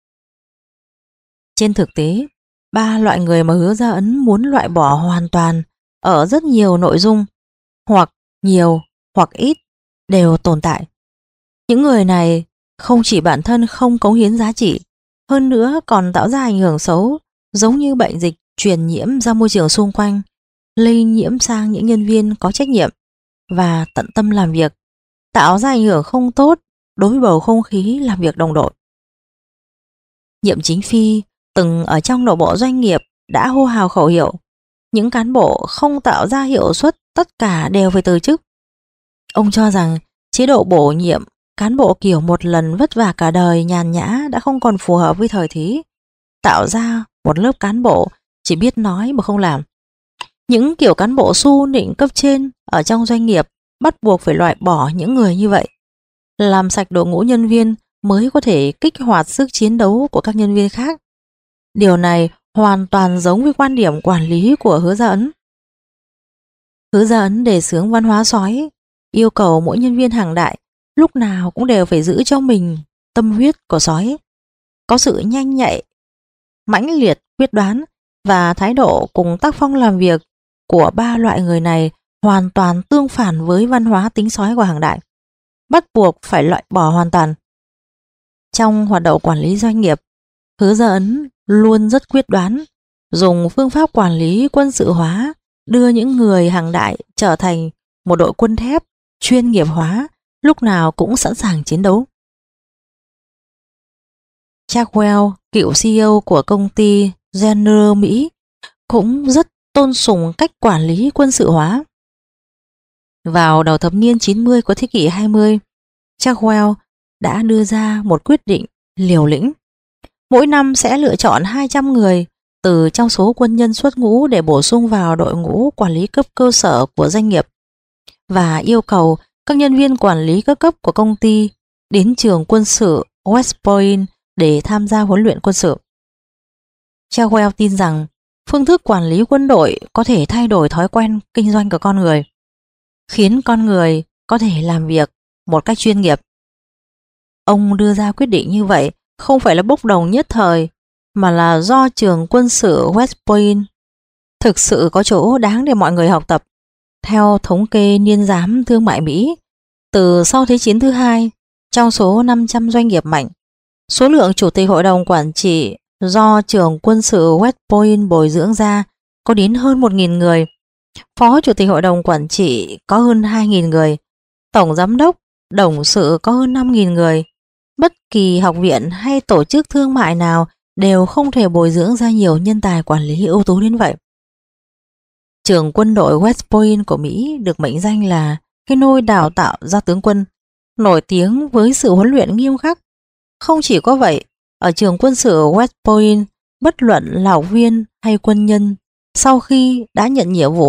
S1: Trên thực tế, 3 loại người mà Hứa Gia Ấn muốn loại bỏ hoàn toàn ở rất nhiều nội dung, hoặc nhiều hoặc ít, đều tồn tại. Những người này không chỉ bản thân không cống hiến giá trị, hơn nữa còn tạo ra ảnh hưởng xấu, giống như bệnh dịch truyền nhiễm ra môi trường xung quanh, lây nhiễm sang những nhân viên có trách nhiệm và tận tâm làm việc, tạo ra ảnh hưởng không tốt đối với bầu không khí làm việc đồng đội. Nhiệm Chính Phi từng ở trong nội bộ doanh nghiệp đã hô hào khẩu hiệu, những cán bộ không tạo ra hiệu suất tất cả đều phải từ chức. Ông cho rằng chế độ bổ nhiệm cán bộ kiểu một lần vất vả cả đời nhàn nhã đã không còn phù hợp với thời thế, tạo ra một lớp cán bộ chỉ biết nói mà không làm. Những kiểu cán bộ su nịnh cấp trên ở trong doanh nghiệp bắt buộc phải loại bỏ những người như vậy. Làm sạch đội ngũ nhân viên mới có thể kích hoạt sức chiến đấu của các nhân viên khác. Điều này hoàn toàn giống với quan điểm quản lý của Hứa Gia Ấn. Hứa Gia Ấn đề xướng văn hóa sói, yêu cầu mỗi nhân viên hàng đại lúc nào cũng đều phải giữ cho mình tâm huyết của sói, có sự nhanh nhạy, mãnh liệt, quyết đoán, và thái độ cùng tác phong làm việc của 3 loại người này hoàn toàn tương phản với văn hóa tính sói của hàng đại, bắt buộc phải loại bỏ hoàn toàn. Trong hoạt động quản lý doanh nghiệp, Hứa Gia Ấn luôn rất quyết đoán, dùng phương pháp quản lý quân sự hóa, đưa những người hàng đại trở thành một đội quân thép chuyên nghiệp hóa, lúc nào cũng sẵn sàng chiến đấu. Chadwell, cựu CEO của công ty General Mỹ, cũng rất tôn sùng cách quản lý quân sự hóa. Vào đầu thập niên 90 của thế kỷ 20, Chadwell đã đưa ra một quyết định liều lĩnh. Mỗi năm sẽ lựa chọn 200 người từ trong số quân nhân xuất ngũ để bổ sung vào đội ngũ quản lý cấp cơ sở của doanh nghiệp, và yêu cầu các nhân viên quản lý các cấp của công ty đến trường quân sự West Point để tham gia huấn luyện quân sự. Chadwell tin rằng phương thức quản lý quân đội có thể thay đổi thói quen kinh doanh của con người, khiến con người có thể làm việc một cách chuyên nghiệp. Ông đưa ra quyết định như vậy không phải là bốc đồng nhất thời, mà là do trường quân sự West Point thực sự có chỗ đáng để mọi người học tập. Theo thống kê niên giám thương mại Mỹ, từ sau Thế chiến thứ hai, trong số 500 doanh nghiệp mạnh, số lượng chủ tịch hội đồng quản trị do trường quân sự West Point bồi dưỡng ra có đến hơn 1.000 người, phó chủ tịch hội đồng quản trị có hơn 2.000 người, tổng giám đốc,董sự có hơn 5.000 người. Bất kỳ học viện hay tổ chức thương mại nào đều không thể bồi dưỡng ra nhiều nhân tài quản lý ưu tú đến vậy. Trường quân đội West Point của Mỹ được mệnh danh là cái nôi đào tạo ra tướng quân, nổi tiếng với sự huấn luyện nghiêm khắc. Không chỉ có vậy, ở trường quân sự West Point, bất luận là học viên hay quân nhân, sau khi đã nhận nhiệm vụ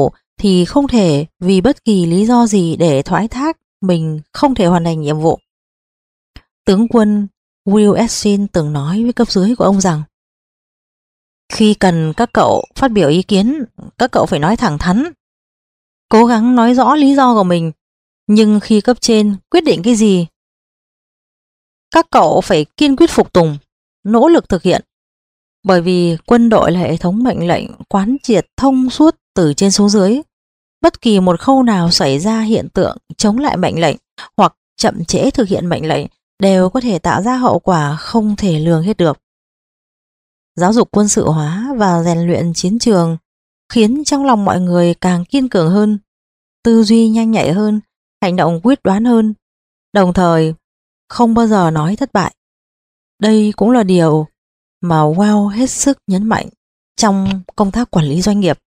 S1: thì không thể vì bất kỳ lý do gì để thoái thác mình không thể hoàn thành nhiệm vụ. Tướng quân Will Essin từng nói với cấp dưới của ông rằng khi cần các cậu phát biểu ý kiến, các cậu phải nói thẳng thắn, cố gắng nói rõ lý do của mình, nhưng khi cấp trên quyết định cái gì, các cậu phải kiên quyết phục tùng, nỗ lực thực hiện. Bởi vì quân đội là hệ thống mệnh lệnh quán triệt thông suốt từ trên xuống dưới. Bất kỳ một khâu nào xảy ra hiện tượng chống lại mệnh lệnh hoặc chậm trễ thực hiện mệnh lệnh đều có thể tạo ra hậu quả không thể lường hết được. Giáo dục quân sự hóa và rèn luyện chiến trường khiến trong lòng mọi người càng kiên cường hơn, tư duy nhanh nhạy hơn, hành động quyết đoán hơn, đồng thời không bao giờ nói thất bại. Đây cũng là điều mà Well hết sức nhấn mạnh trong công tác quản lý doanh nghiệp.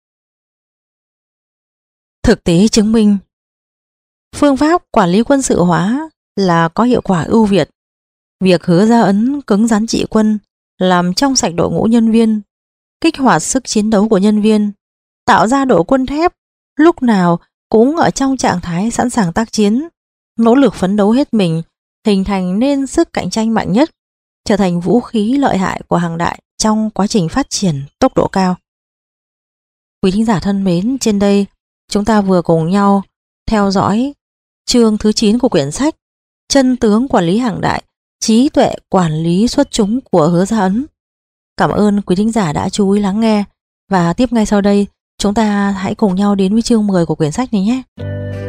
S1: Thực tế chứng minh, phương pháp quản lý quân sự hóa là có hiệu quả ưu việt. Việc Hứa Gia Ấn cứng rắn trị quân, làm trong sạch đội ngũ nhân viên, kích hoạt sức chiến đấu của nhân viên, tạo ra đội quân thép lúc nào cũng ở trong trạng thái sẵn sàng tác chiến, nỗ lực phấn đấu hết mình, hình thành nên sức cạnh tranh mạnh nhất, trở thành vũ khí lợi hại của hàng đại trong quá trình phát triển tốc độ cao. Quý thính giả thân mến, trên đây chúng ta vừa cùng nhau theo dõi chương thứ 9 của quyển sách Chân tướng quản lý hàng đại, trí tuệ quản lý xuất chúng của Hứa Gia Ấn. Cảm ơn quý thính giả đã chú ý lắng nghe, và tiếp ngay sau đây chúng ta hãy cùng nhau đến với chương 10 của quyển sách này nhé.